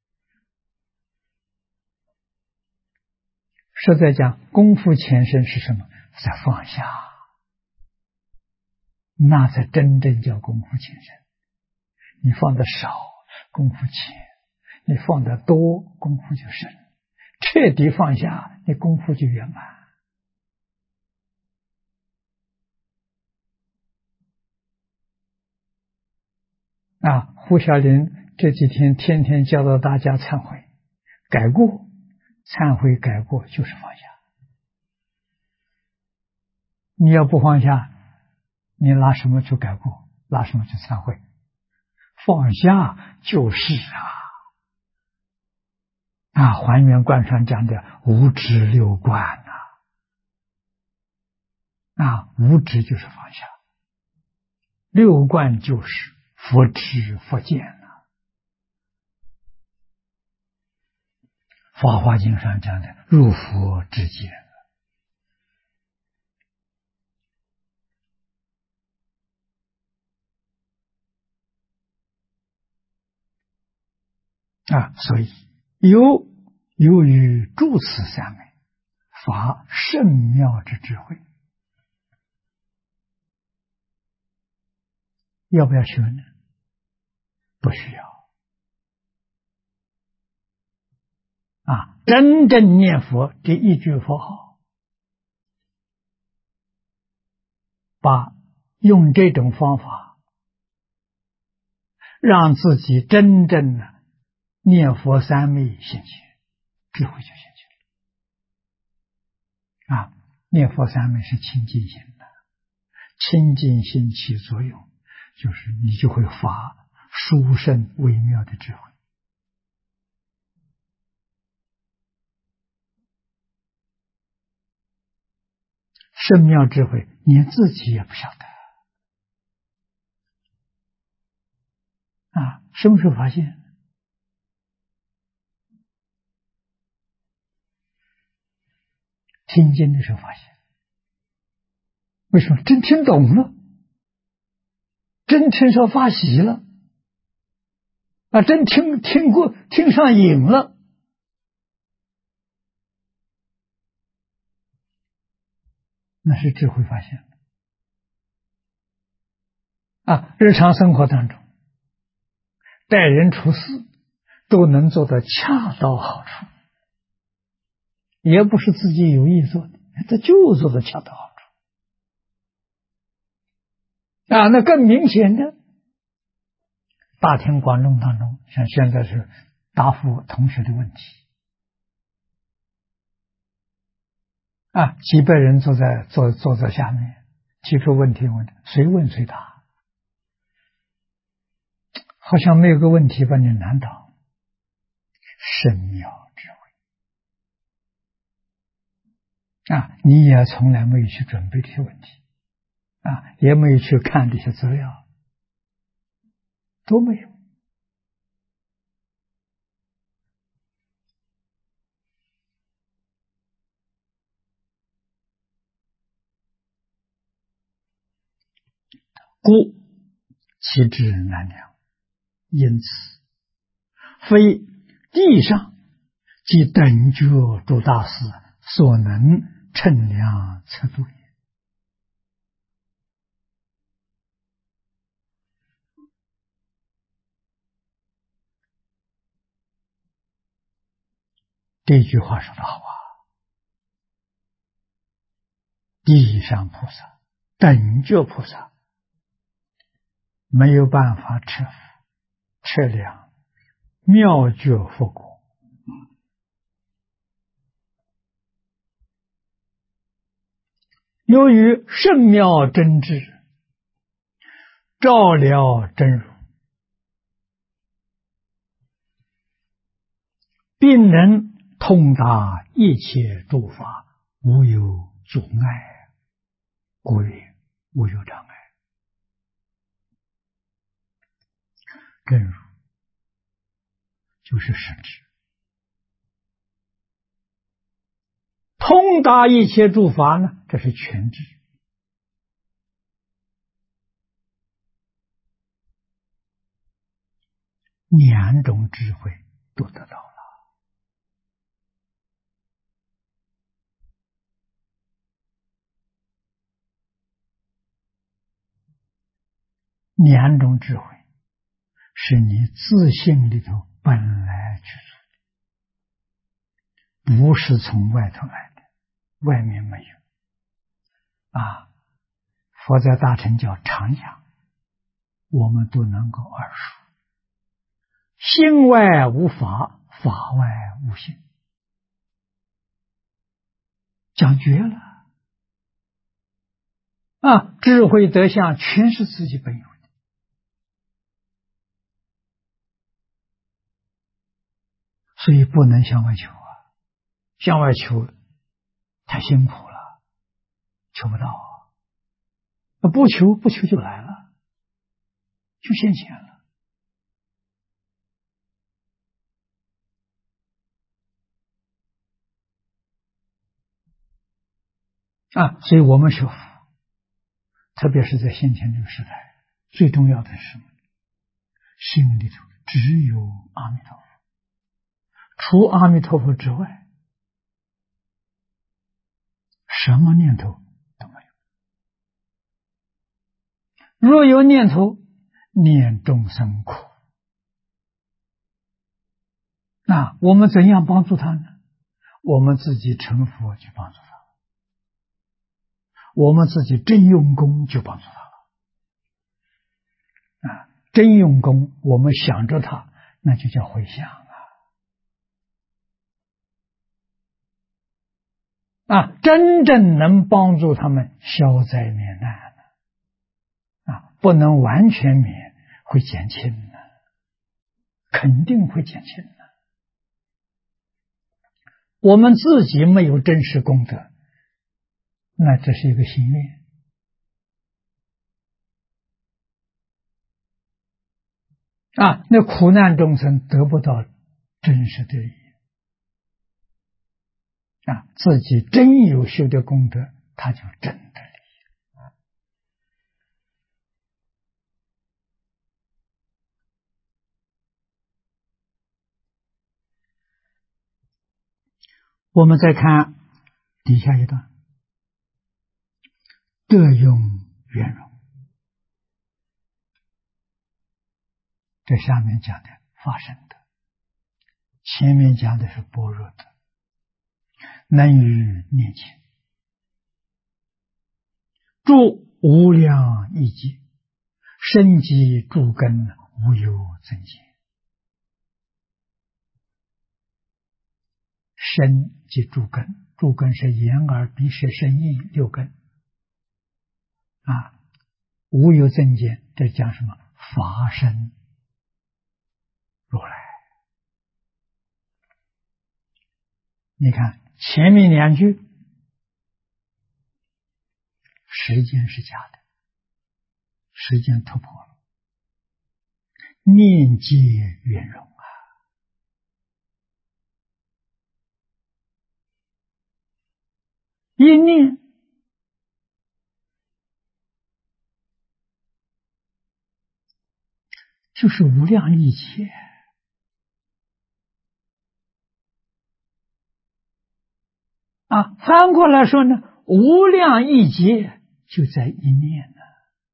实在讲，功夫前身是什么？在放下，那才真正叫功夫前身。你放的少，功夫浅；你放的多，功夫就深。彻底放下，你功夫就圆满。胡小林这几天天天教导大家忏悔、改过，忏悔改过就是放下。你要不放下，你拿什么去改过？拿什么去忏悔？放下就是还原观上讲的无执六观无执就是放下，六观就是佛知佛见法华经上讲的入佛之见所以由于诸此三昧，发甚妙之智慧。要不要学呢？不需要。真正念佛这一句佛号，用这种方法，让自己真正的念佛三昧现前，智慧就现前了。念佛三昧是清净心的，清净心起作用，就是你就会发殊胜微妙的智慧。甚妙智慧，连自己也不晓得什么时候发现？听经的时候发现。为什么？真听懂了，真听说发喜了真听过，听上瘾了。那是智慧发现日常生活当中待人处事都能做得恰到好处，也不是自己有意做的，他就做得恰到好处那更明显的，大庭广众当中，像现在是答复同学的问题几百人坐在下面提出问题，谁问谁答，好像没有个问题把你难倒。甚妙智慧你也从来没有去准备这些问题也没有去看这些资料，都没有。故其智难量，因此非地上即等觉诸大师所能称量测度也。这句话说得好地上菩萨、等觉菩萨没有办法测量妙觉佛果，由于甚妙真智照了真如，并能通达一切诸法，无有阻碍，故曰无有障碍。真如就是实质，通达一切诸法呢，这是全智。两种智慧都得到了。两种智慧是你自性里头本来具足的，不是从外头来的，外面没有佛在大乘叫常养，我们都能够耳熟。 心外无法，法外无心，讲绝了啊！智慧德相全是自己本有的，所以不能向外求啊！向外求太辛苦了，求不到啊！不求就来了，就现前了。啊，所以我们学佛，特别是在现前这个时代，最重要的是什么？心里头只有阿弥陀佛，除阿弥陀佛之外，什么念头都没有。若有念头，念众生苦。那我们怎样帮助他呢？我们自己成佛去帮助他，我们自己真用功就帮助他了。啊，真用功，我们想着他，那就叫回向啊！真正能帮助他们消灾免难啊，不能完全免，会减轻的，肯定会减轻的。我们自己没有真实功德，那这是一个心愿啊，那苦难众生得不到真实的利益啊，自己真有修的功德，他就真的利益。我们再看底下一段，德用圆融，这下面讲的发生德，前面讲的是般若德，能于念前，诸无量义界，深积诸根，无有增减。身即诸根，诸根是眼耳鼻舌身意六根啊，无有增减，这讲什么？法身如来。你看前面两句，时间是假的，时间突破了，念皆圆融啊！一念就是无量义界啊！翻过来说呢，无量义界就在一念呢。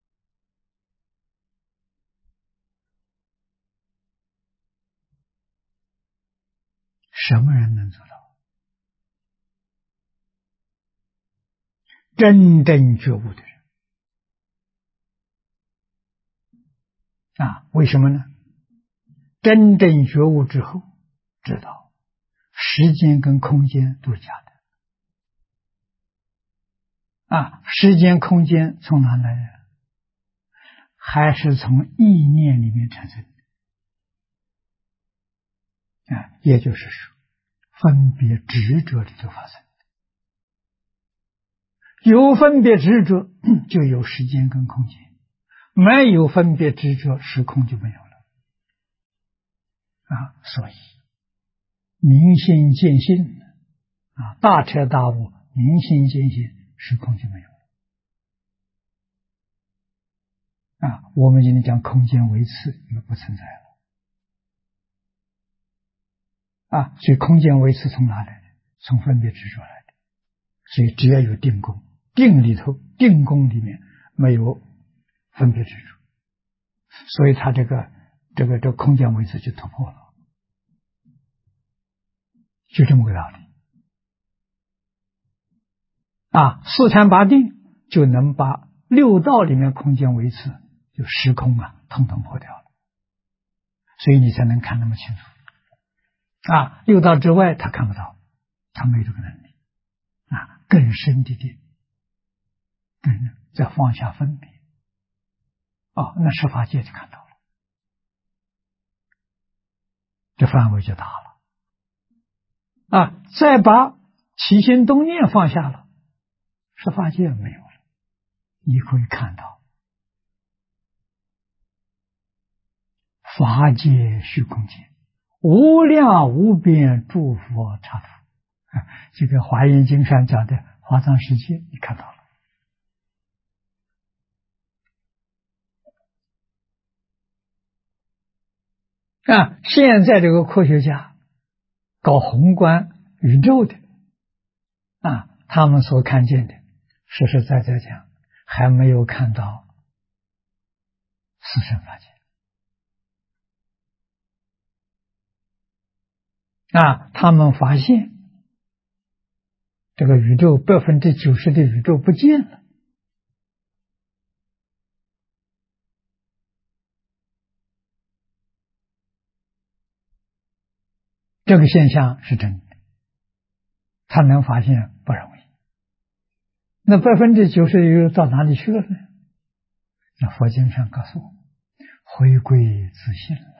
什么人能做到？真正觉悟的人啊！为什么呢？真正觉悟之后，知道时间跟空间都是假的啊！时间空间从哪来的？还是从意念里面产生的啊！也就是说，分别执着里头发生。有分别执着，就有时间跟空间；没有分别执着，时空就没有了啊！所以明心见性啊，大彻大悟，明心见性，时空就没有了啊！我们今天讲空间维次，也不存在了啊！所以空间维次从哪来的？从分别执着来的。所以只要有定功，定里头，定功里面没有分别执着，所以他这个空间维次就突破了，就这么个道理啊！四禅八定就能把六道里面空间维次就时空啊，统统破掉了。 所以你才能看那么清楚。六道之外他看不到，他没有这个能力。更深的定，再放下分别，那十法界就看到了，这范围就大了。再把起心动念放下了，十法界没有了，你可以看到法界虚空界无量无边诸佛刹土。这个华严经上讲的华藏世界你看到了。现在这个科学家搞宏观宇宙的他们所看见的实实在在讲还没有看到四圣法界。他们发现这个宇宙90%的宇宙不见了。这个现象是真的，他能发现不容易。那90%的宇宙到哪里去了呢？那佛经上告诉我们，回归自性了。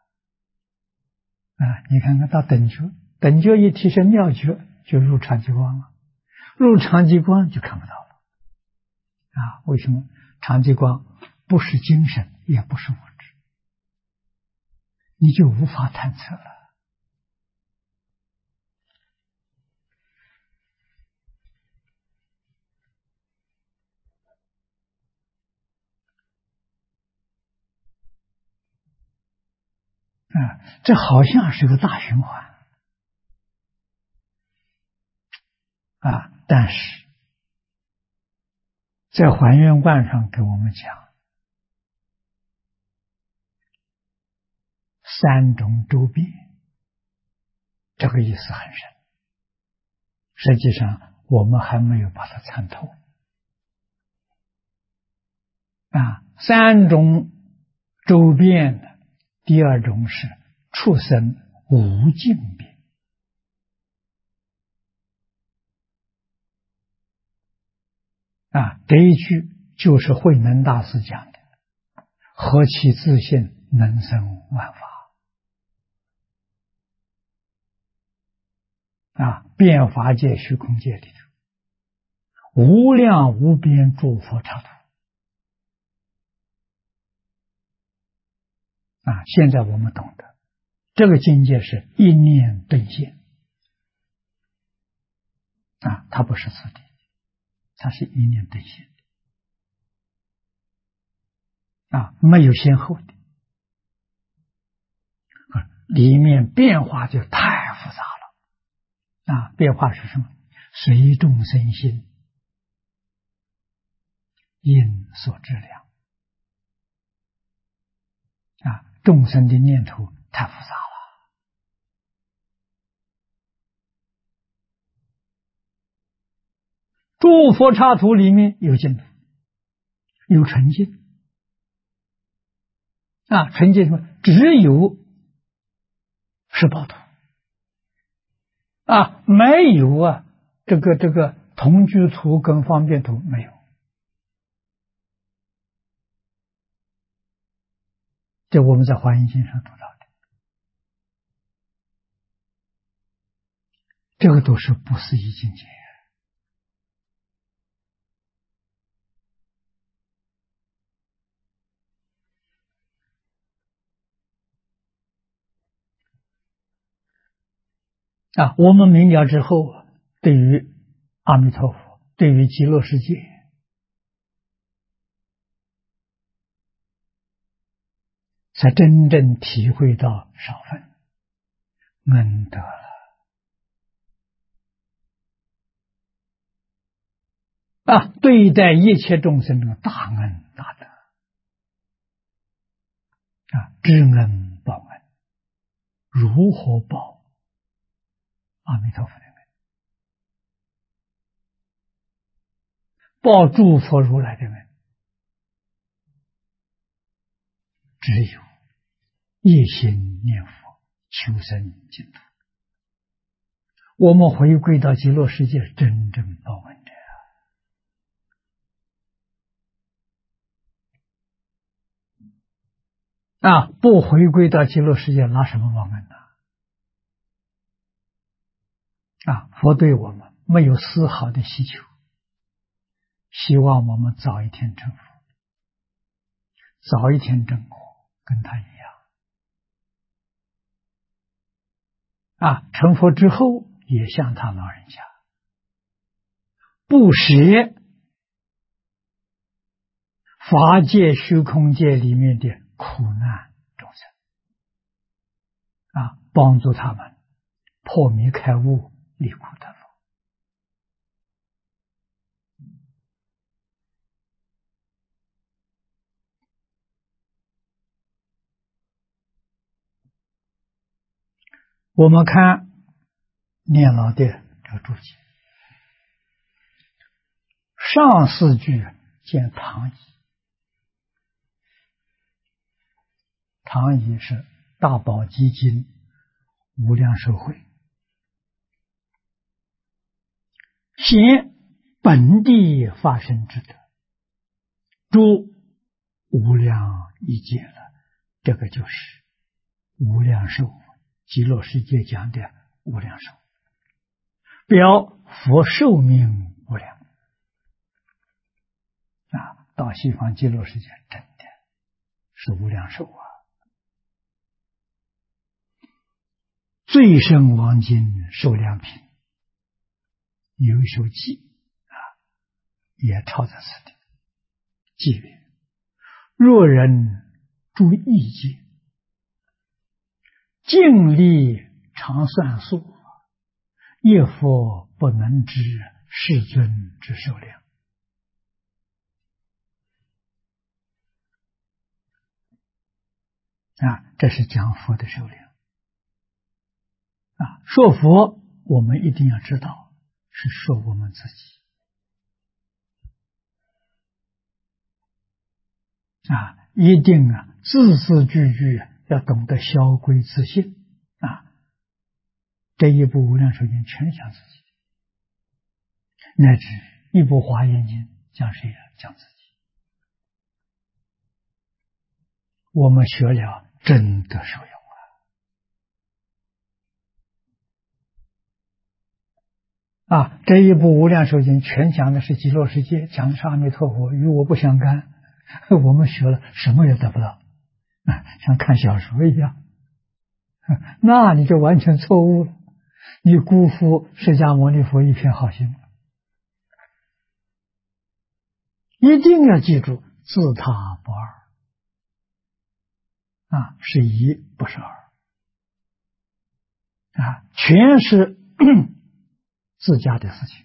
你看看到等觉，等觉一提升妙觉，就入常寂光了，入常寂光就看不到了。为什么？常寂光不是精神，也不是物质，你就无法探测了。这好像是个大循环但是在还愿观上给我们讲三种周遍，这个意思很深，实际上我们还没有把它参透。三种周遍的，第二种是畜生无尽遍。这一句就是慧能大师讲的，何其自性能生万法。遍法界虚空界里头无量无边诸佛刹土。现在我们懂得这个境界是一念顿现它不是次第，它是一念顿现没有先后的。里面变化就太复杂了。变化是什么？随众生心因所知量。众生的念头太复杂了。诸佛刹土里面有净土，有纯净。纯净什么？只有十报土。没有这个同居土跟方便土没有。这我们在华严经上读到的，这个都是不思议境界。我们明了之后，对于阿弥陀佛，对于极乐世界，才真正体会到少分恩德了。对待一切众生的大恩大德知恩报恩，如何报阿弥陀佛的恩？报诸佛如来的恩，只有一心念佛，求生净土。我们回归到极乐世界，真正报恩者不回归到极乐世界，拿什么报恩呢？佛对我们没有丝毫的希求，希望我们早一天成佛，早一天证果，跟他一样。成佛之后也像他老人家，不舍法界虚空界里面的苦难众生，帮助他们破迷开悟，离苦得乐。我们看念老的这个注解，上四句见唐仪，唐仪是大宝积经无量寿会，显本地发生之德，诸无量一劫了，这个就是无量寿，极乐世界讲的无量寿，表佛寿命无量。到西方极乐世界真的是无量寿最胜王经寿量品有一首偈也抄在此地，偈曰：若人诸意界，尽力常算数，业佛不能知世尊之寿量。这是讲佛的寿量。说佛我们一定要知道是说我们自己。一定字字句句要懂得消归自性。这一部无量寿经全讲自己，乃至一部华严经讲谁讲自己。我们学了真的受用这一部无量寿经全讲的是极乐世界，讲的是阿弥陀佛，与我不相干。我们学了什么也得不到，像看小说一样，那你就完全错误了，你辜负释迦牟尼佛一片好心。一定要记住，自他不二是一不是二全是自家的事情。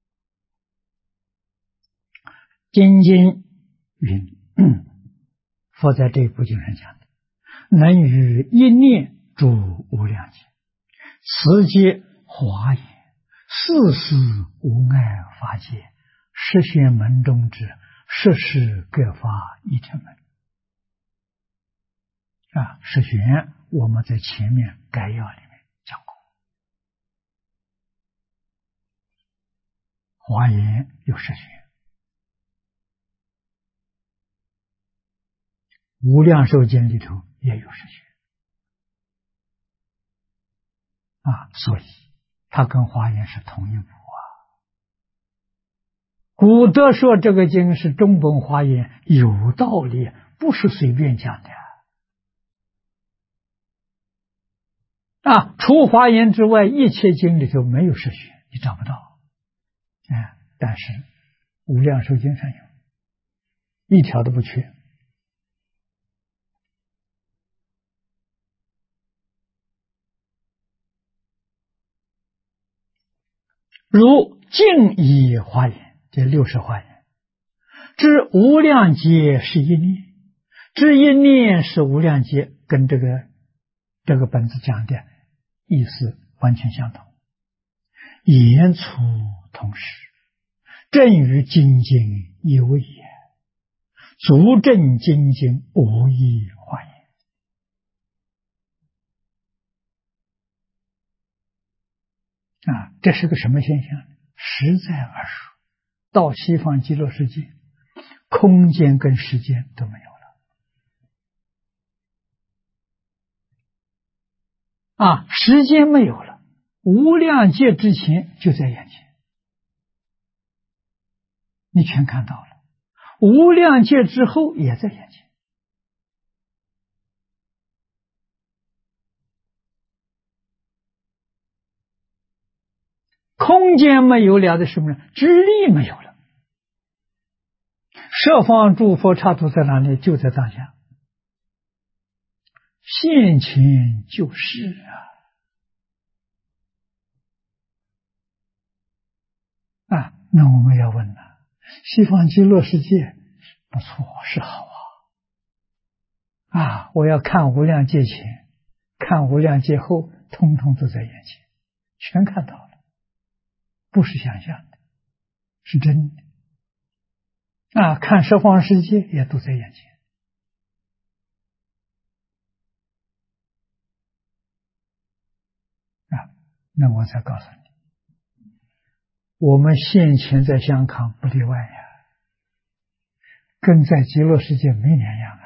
经经云，佛在这部经上讲的，能于一念住无量劫，此皆华严，世事无碍法界，十玄门中之十事各法一天门。十玄我们在前面概要里面讲过，华严有十玄，无量寿经里头也有十玄所以它跟华严是同一部古德说这个经是中本华严，有道理，不是随便讲的除华严之外，一切经里头没有十玄，你找不到但是无量寿经上有，一条都不缺。如净以华严，这60华严，知无量劫是一念，知一念是无量劫，跟这个本子讲的意思完全相同，言出同时，正与精经一位也，足证精经无异华严。 这是个什么现象？实在而说，到西方极乐世界，空间跟时间都没有了。时间没有了，无量劫之前就在眼前，你全看到了。无量劫之后也在眼前。空间没有了的什么呢？智力没有了。十方诸佛刹土在哪里？就在当下，现前就是那我们要问西方极乐世界不错，是好我要看无量劫前，看无量劫后，通通都在眼前，全看到了，不是想象的，是真的。看十方世界也都在眼前。那我再告诉你，我们现前在香港不例外跟在极乐世界没两样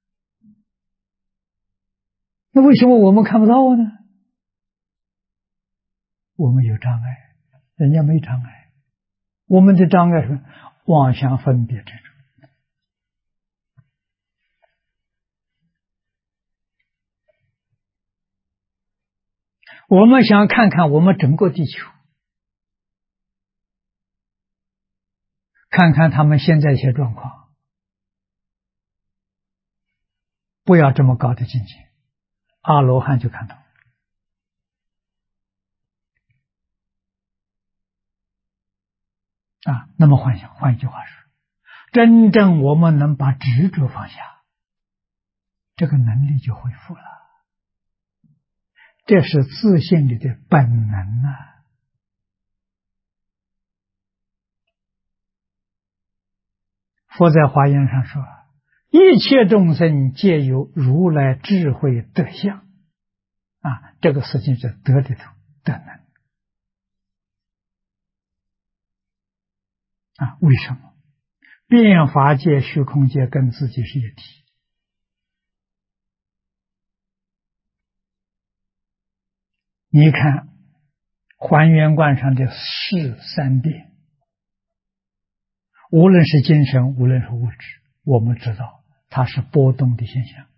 那为什么我们看不到呢？我们有障碍，人家没障碍。我们的障碍是妄想分别这种。我们想看看我们整个地球，看看他们现在一些状况，不要这么高的境界，阿罗汉就看到。那么换一句话说，真正我们能把执着放下，这个能力就恢复了。这是自信里的本能佛在华严上说，一切众生皆有如来智慧德相这个事情是德里头德能为什么？变法界虚空界跟自己是一体。你看还原观上的事三变，无论是精神，无论是物质，我们知道它是波动的现象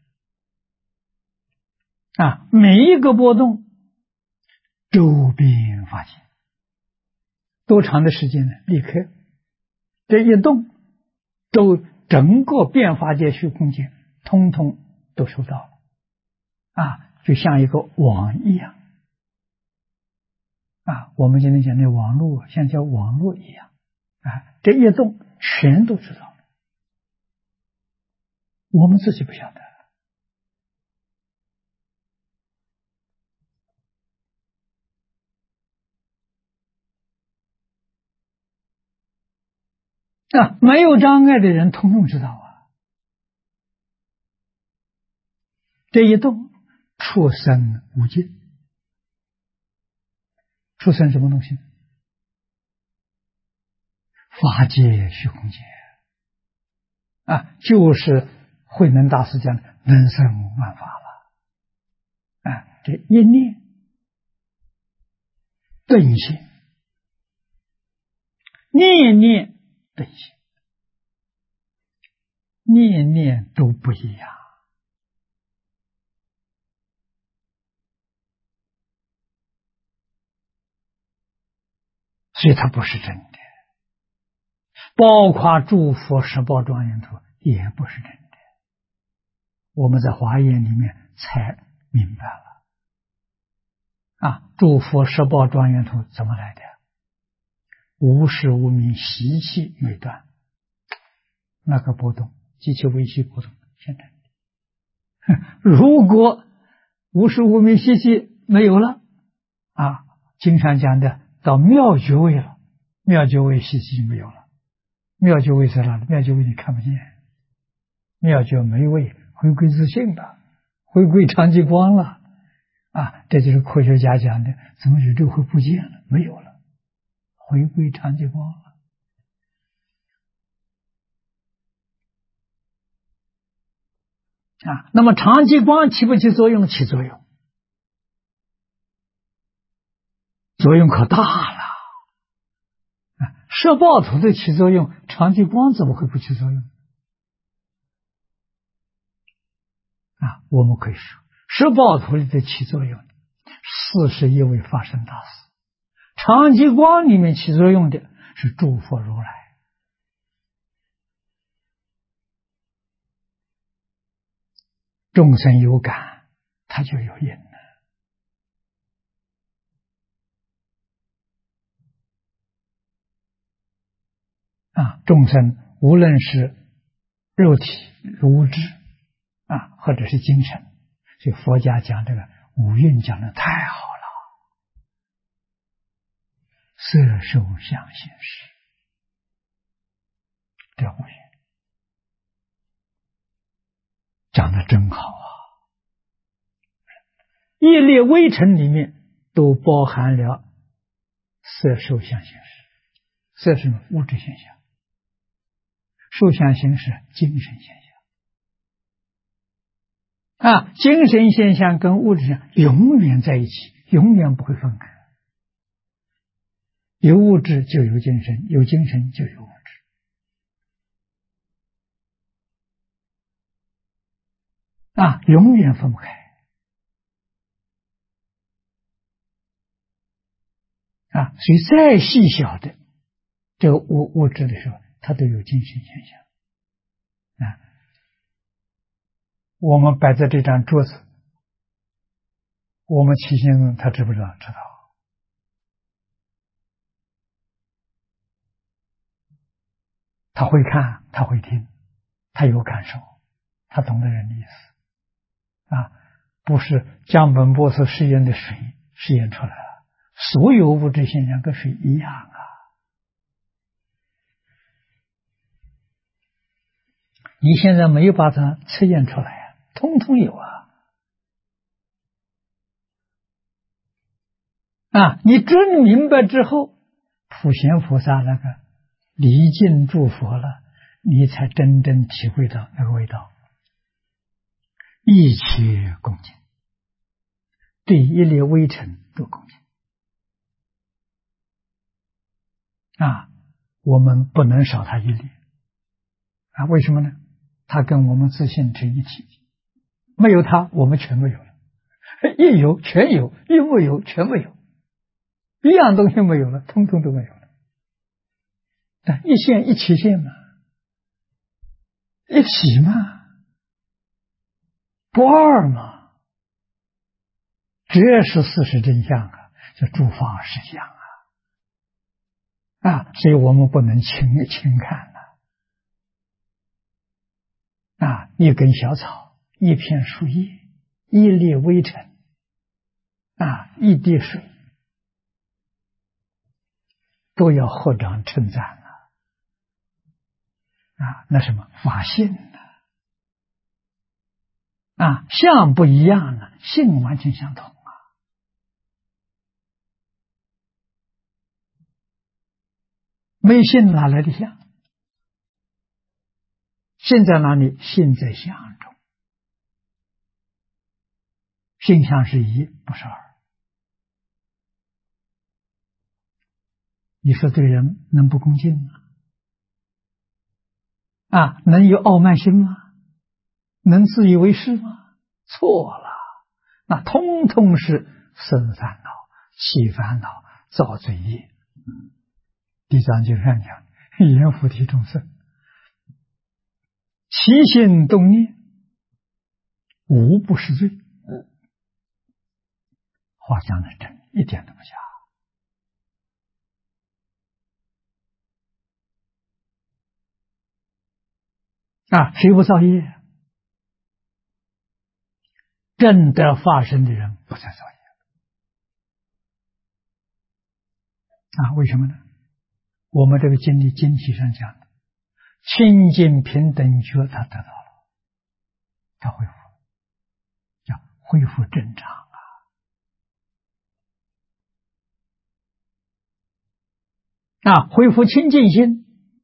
每一个波动周边发现多长的时间呢？立刻这一动，整个变法界虚空界通通都收到了就像一个网一样我们今天讲的网络像叫网络一样这一动全都知道了，我们自己不晓得没有障碍的人通通知道这一动出生无尽。出生什么东西？法界虚空界就是慧能大师讲的能生万法了这一念顿现，念念顿现，念念都不一样所以它不是真的，包括诸佛十报庄严图也不是真的。我们在华严里面才明白了诸佛十报庄严图怎么来的？无始无明习气没断，那个波动极其微细波动现在如果无始无明习气没有了经常讲的到妙觉位了，妙觉位习气没有了，妙觉位在哪里？妙觉位你看不见，妙觉没位，回归自性了，回归常寂光了这就是科学家讲的，怎么宇宙会不见了？没有了，回归常寂光了。那么常寂光起不起作用？起作用，作用可大了。摄报图的起作用，常寂光怎么会不起作用？我们可以说，摄报图里的起作用，41位发生大事；常寂光里面起作用的是诸佛如来。众生有感，他就有因了。众生无论是肉体、物质或者是精神，所以佛家讲这个五蕴讲的太好了。色受想行识，这五蕴讲的真好业力微尘里面都包含了色受想行识。色是物质现象，受想行识精神现象。精神现象跟物质现象永远在一起，永远不会分开。有物质就有精神，有精神就有物质。永远分不开。所以再细小的这个物质的时候，它都有精神现象。我们摆在这张桌子，我们起心动他知不知道？知道。他会看，他会听，他有感受，他懂得人的意思。不是江本博士实验的水实验出来了，所有物质现象跟水一样你现在没有把它测验出来通通有你真明白之后，普贤菩萨那个离境诸佛了，你才真正体会到那个味道。一切恭敬，对一粒微尘都恭敬。我们不能少他一粒。为什么呢？他跟我们自性是一体，没有他，我们全没有了。一有全有，一没有全没有，一样东西没有了，通通都没有了。一现一起现嘛，一体嘛，不二嘛，这是事实真相这诸法实相所以我们不能轻看一根小草，一片树叶，一粒微尘一滴水，都要合掌称赞那什么法性相不一样性完全相同没性哪来的相？性在哪里？性在相中。性相是一，不是二。你说对人能不恭敬吗？能有傲慢心吗？能自以为是吗？错了，那通通是生烦恼、起烦恼、造罪业。地藏经上讲，阎浮提众生起心动念，无不是罪。话讲的真，一点都不假。谁不造业？正得发生的人不再造业。为什么呢？我们这个经历经题上讲的，清净平等觉他得到了，他恢复，叫恢复正常恢复清净心，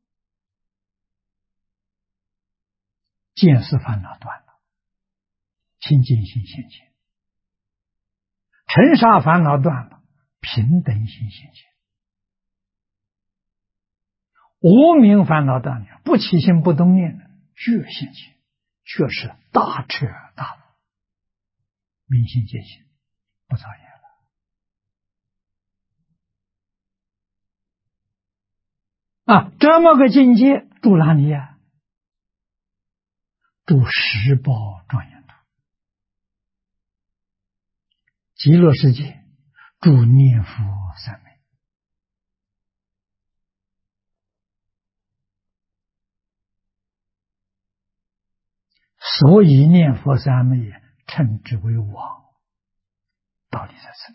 见思烦恼断了，清净心现前；尘沙烦恼断了，平等心现前；无明烦恼断了，不起心不动念，觉现前。觉是大彻大悟，明心见性，不造业了。这么个境界住哪里呀？住十宝庄严土，极乐世界，住念佛三昧。所以念佛三昧称之为王，道理在此里。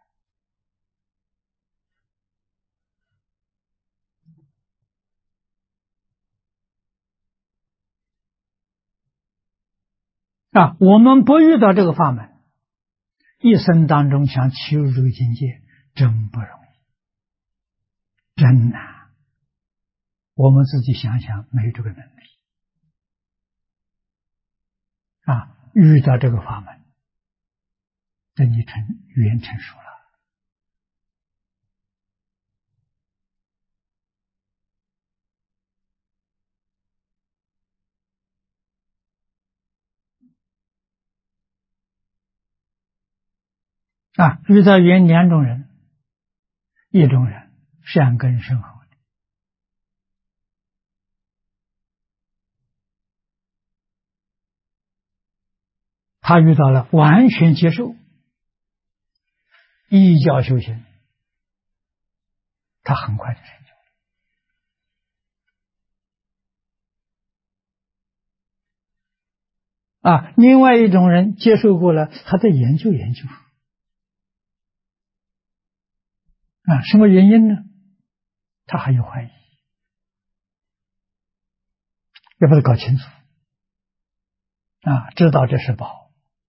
我们不遇到这个法门，一生当中想起入这个境界，真不容易，真难。我们自己想想，没有这个能力。遇到这个法门，等你语言成熟了。遇到缘两种人，一种人善根深厚的，他遇到了完全接受依教修行，他很快就成就。另外一种人接受过了，他在研究。什么原因呢？他还有怀疑，要把它搞清楚。知道这是宝。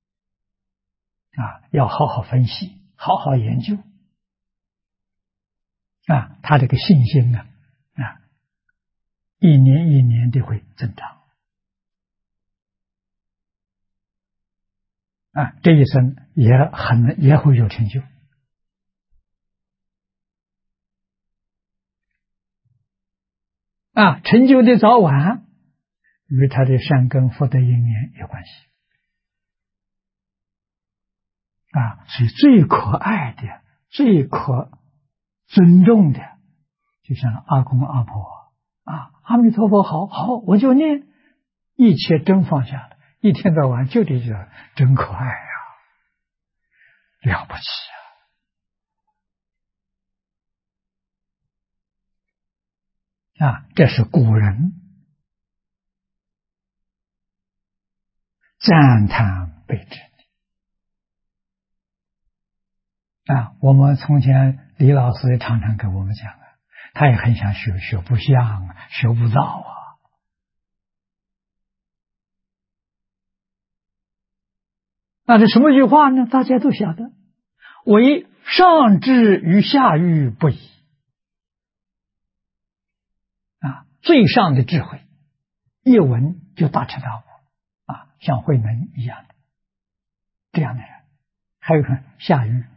要好好分析，好好研究。他这个信心呢，一年一年的会增长。这一生也会有成就。成就的早晚与他的善根福德因缘有关系。所以最可爱的、最可尊重的，就像阿公阿婆阿弥陀佛，好，我就念，一切真放下了，一天到晚就这个，真可爱了不起这是古人赞叹备至我们从前李老师也常常给我们讲他也很想学不像学不到这什么句话呢？大家都晓得，唯上智与下愚不移。最上的智慧，一闻就大彻大悟像慧能一样的这样的人。还有看下愚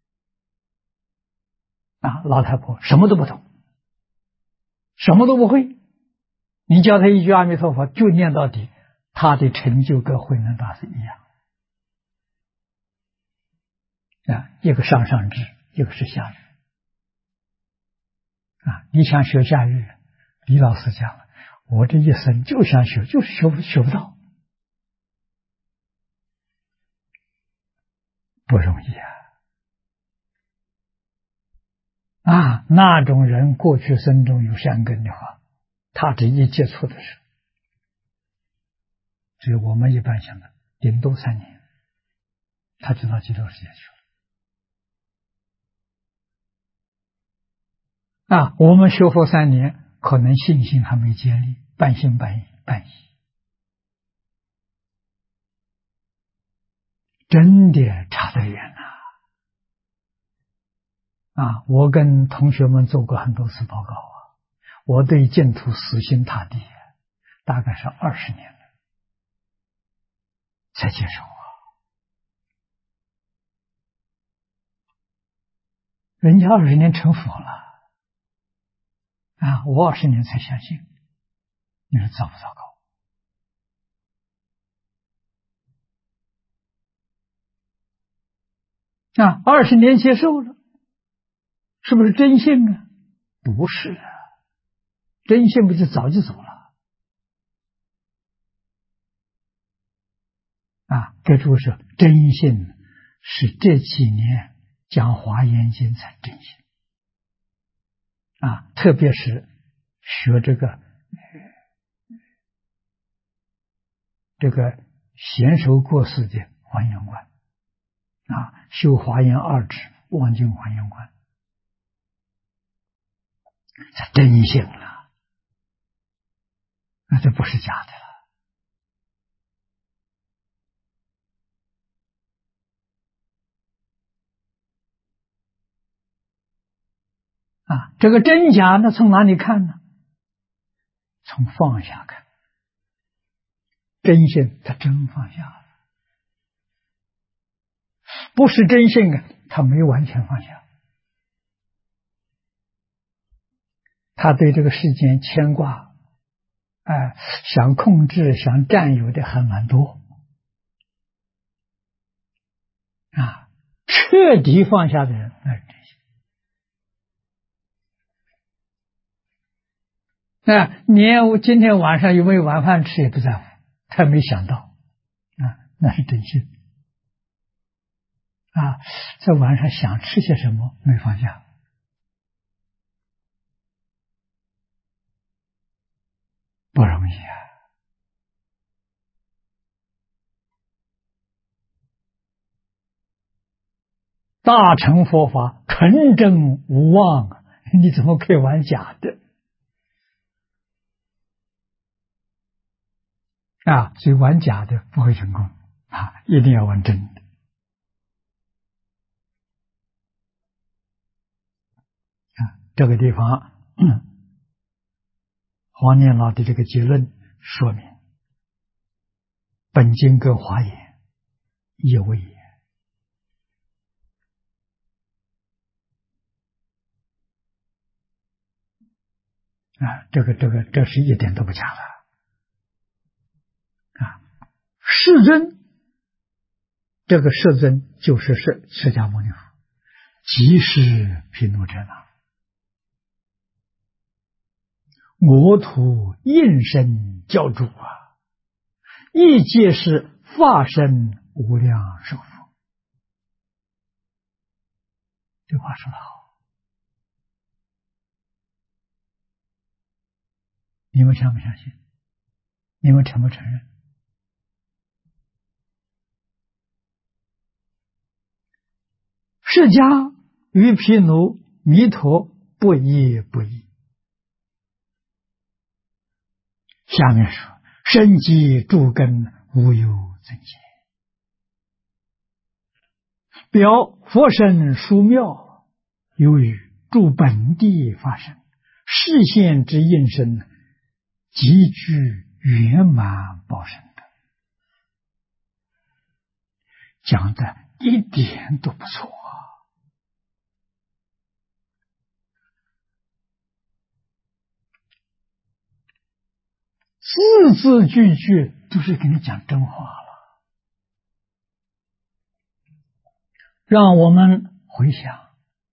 老太婆什么都不懂，什么都不会，你叫他一句阿弥陀佛就念到底，他的成就跟慧能大师一样一个上智，一个是下愚你想学下愚，李老师讲了，我这一生就想学，就是学不到，不容易那种人过去生中有善根的话，他这一接触的时候，所以我们一般想的顶多3年，他就到极乐世界去了。我们学佛3年，可能信心还没建立，半信半疑，真的差得远我跟同学们做过很多次报告我对净土死心塌地，大概是20年了才接受人家20年成佛了我20年才相信，你说糟不糟糕？20年接受了，是不是真信呢？不是真信不就早就走了给诸位说，真信是这几年讲华严经才真信特别是学这个娴熟过世的还原观修华严2指望境还原观才真信了，这不是假的这个真假呢从哪里看呢？从放下看，真信他真放下了，不是真信他没完全放下，他对这个世间牵挂想控制想占有的还蛮多彻底放下的人那是真信连我今天晚上有没有晚饭吃也不在乎，他没想到那是真信在晚上想吃些什么没放下，不容易大乘佛法纯正无妄你怎么可以玩假的所以玩假的不会成功一定要玩真的这个地方黄念老的这个结论说明本经跟华严一为也这是一点都不假的世尊，这个世尊就是释迦牟尼佛，即是毗卢遮那，我土应身教主亦皆是化身无量寿佛。这话说得好，你们相不相信？你们承不承认？释迦与毗卢弥陀不一不异。下面说深积诸根无有增减，表佛身殊妙，由于诸本地发生，示现之应身极具圆满报身的，讲的一点都不错字字句句都是给你讲真话了，让我们回想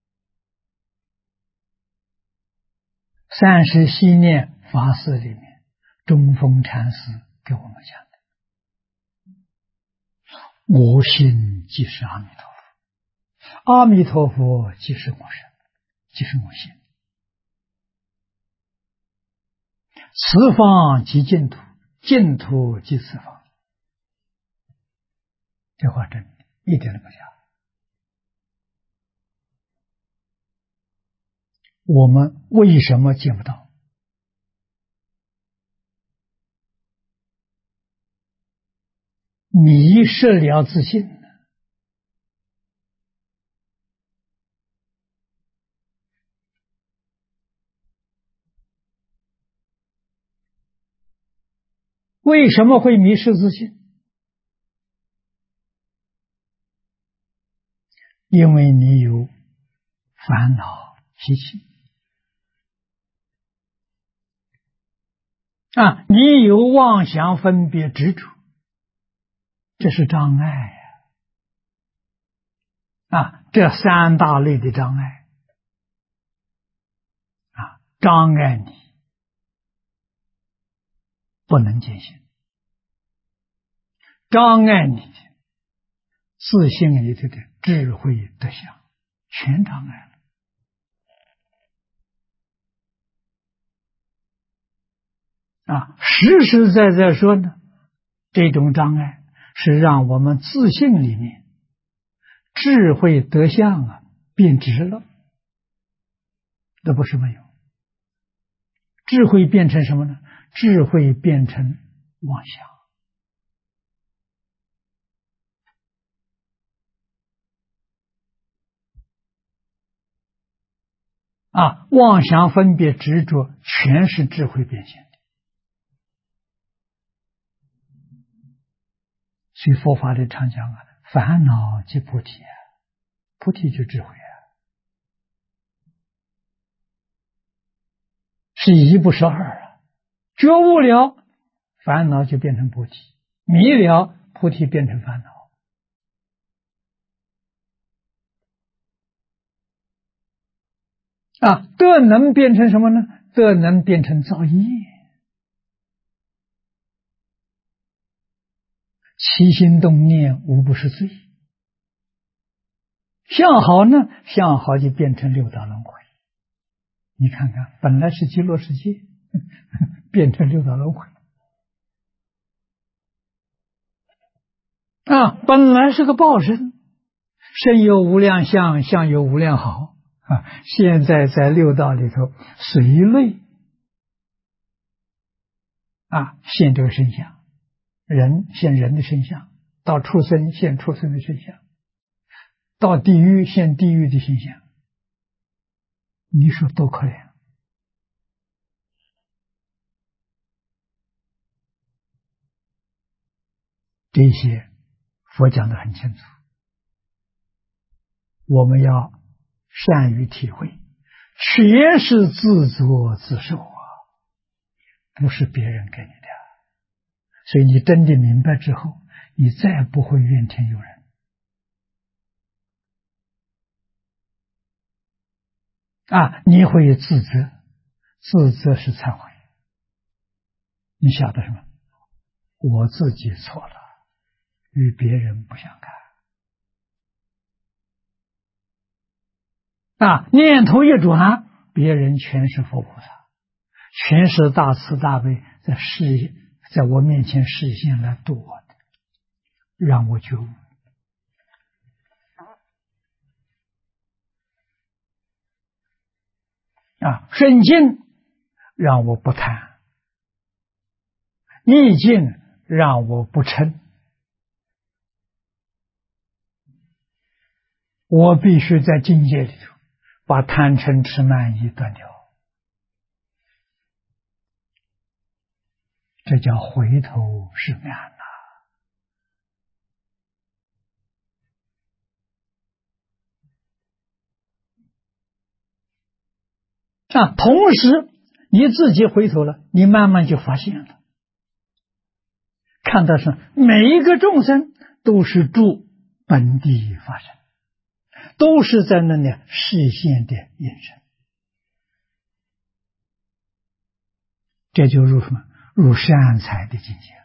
三十系念法事里面中峰禅师给我们讲的，我心即是阿弥陀佛，阿弥陀佛即是我身，即是我心，此方即净土，净土即此方。这话真的一点都不假。我们为什么见不到？迷失了自信为什么会迷失自信？因为你有烦恼习气啊，你有妄想分别执着，这是障碍啊！这三大类的障碍啊，障碍你不能见性，障碍你自信里头的智慧德相，全障碍了。啊，实实在在说呢，这种障碍是让我们自信里面智慧德相啊变质了，这不是没有。智慧变成什么呢？智慧变成妄想啊，妄想分别执着全是智慧变现的。所以佛法里常讲啊，烦恼即菩提啊，菩提就智慧啊，是一不是二啊。觉悟了，烦恼就变成菩提；迷了，菩提变成烦恼。啊，德能变成什么呢？德能变成造业。起心动念无不是罪。向好呢，向好就变成六道轮回。你看看，本来是极乐世界，变成六道轮回。啊，本来是个报身，身有无量相，相有无量好啊，现在在六道里头随类啊现这个身相。人现人的身相，到畜生现畜生的身相，到地狱现地狱的身相，你说多可怜！这些佛讲得很清楚，我们要善于体会，全是自作自受啊，不是别人给你的。所以你真的明白之后，你再不会怨天尤人啊！你会自责，自责是忏悔。你晓得什么？我自己错了，与别人不相干啊！念头一转，别人全是佛菩萨，全是大慈大悲，在我面前示现来度我的，让我觉悟。啊，顺境让我不贪，逆境让我不嗔，我必须在境界里头把贪嗔痴慢疑断掉，这叫回头是岸呐。啊，同时你自己回头了，你慢慢就发现了，看到是每一个众生都是住本地发生，都是在那里示现的眼神，这就入什么？入善财的境界了。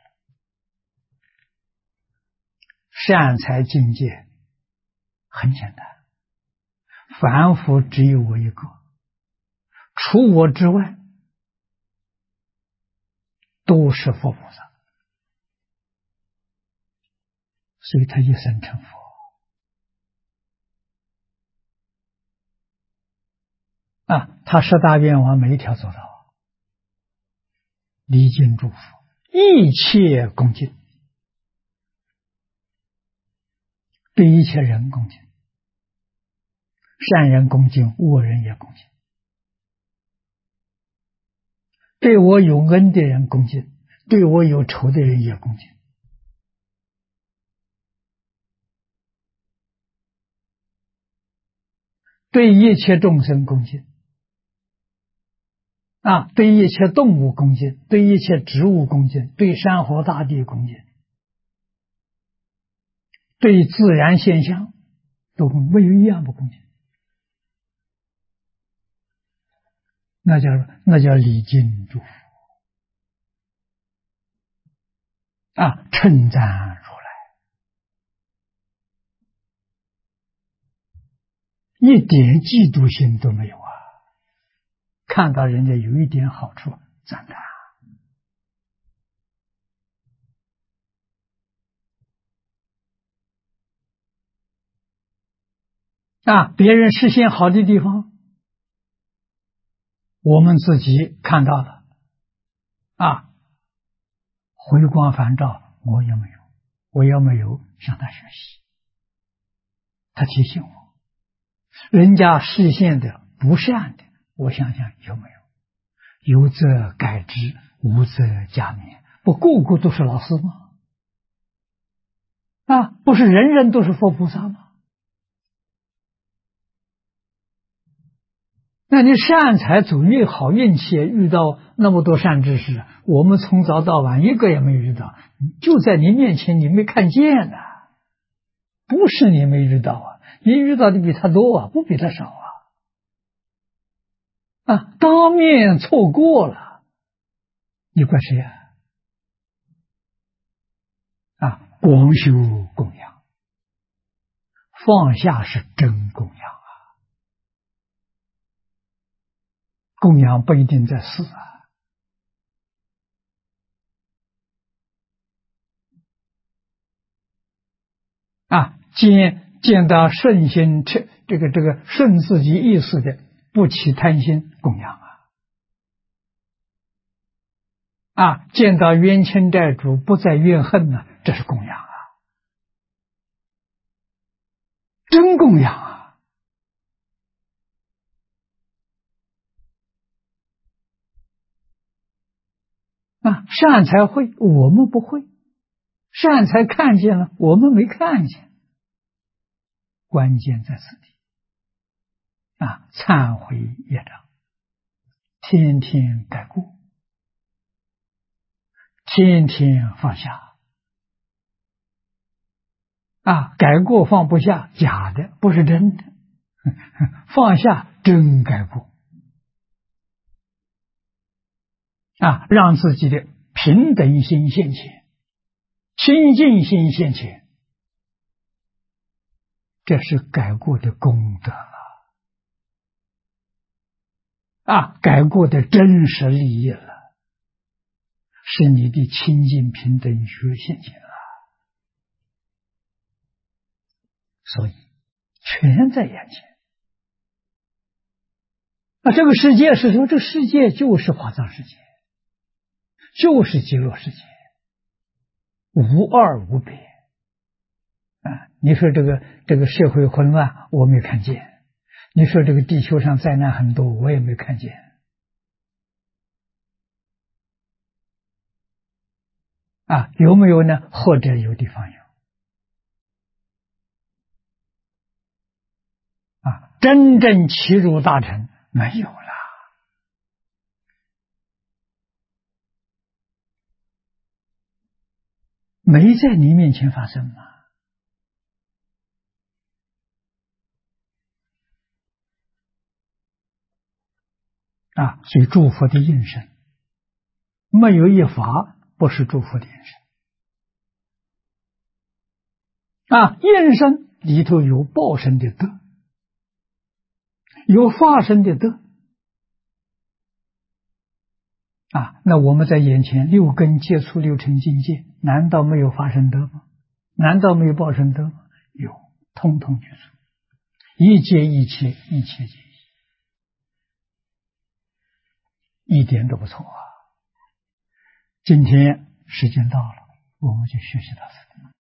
善财境界很简单，凡夫只有我一个，除我之外都是佛菩萨，所以他一生成佛。啊，他十大愿望每一条做到，礼敬祝福，一切恭敬，对一切人恭敬，善人恭敬，恶人也恭敬，对我有恩的人恭敬， 对我有仇的人也恭敬。对一切众生恭敬，对一切动物恭敬，对一切植物恭敬，对山河大地恭敬，对自然现象都没有一样不恭敬。那叫礼敬祝福称赞如来，一点嫉妒心都没有啊！看到人家有一点好处，赞叹别人实现好的地方，我们自己看到了回光返照，我也没有，我要没有向他学习。他提醒我，人家实现的不善的，我想想有没有？有则改之，无则加勉。不个个都是老师吗？不是人人都是佛菩萨吗？那你善财走越好运气，遇到那么多善知识，我们从早到晚一个也没有遇到，就在你面前你没看见呢。不是你没遇到你遇到的比他多不比他少当面错过了，你怪谁广修供养，放下是真供养供养不一定在世见到顺心这个顺自己意思的，不起贪心供养见到冤亲债主不再怨恨这是供养真供养善财会，我们不会；善财看见了，我们没看见。关键在此地忏悔业障，天天改过，天天放下改过放不下，假的，不是真的。放下真改过让自己的平等心现前，清净心现前，这是改过的功德改过的真实利益了，是你的清净平等学现前了，所以全在眼前。这个世界是说，这个世界就是华藏世界，就是极乐世界，无二无别你说这个社会混乱，我没看见；你说这个地球上灾难很多，我也没看见有没有呢？或者有地方有真正齐入大乘没有了，没在你面前发生吗？所以诸佛的应身，没有一法不是诸佛的应身应身里头有报身的德，有化身的德那我们在眼前六根接触六尘境界，难道没有化身德吗？难道没有报身德吗？有，通通具足，一切一切一切皆一点都不错今天时间到了，我们就学习到此地。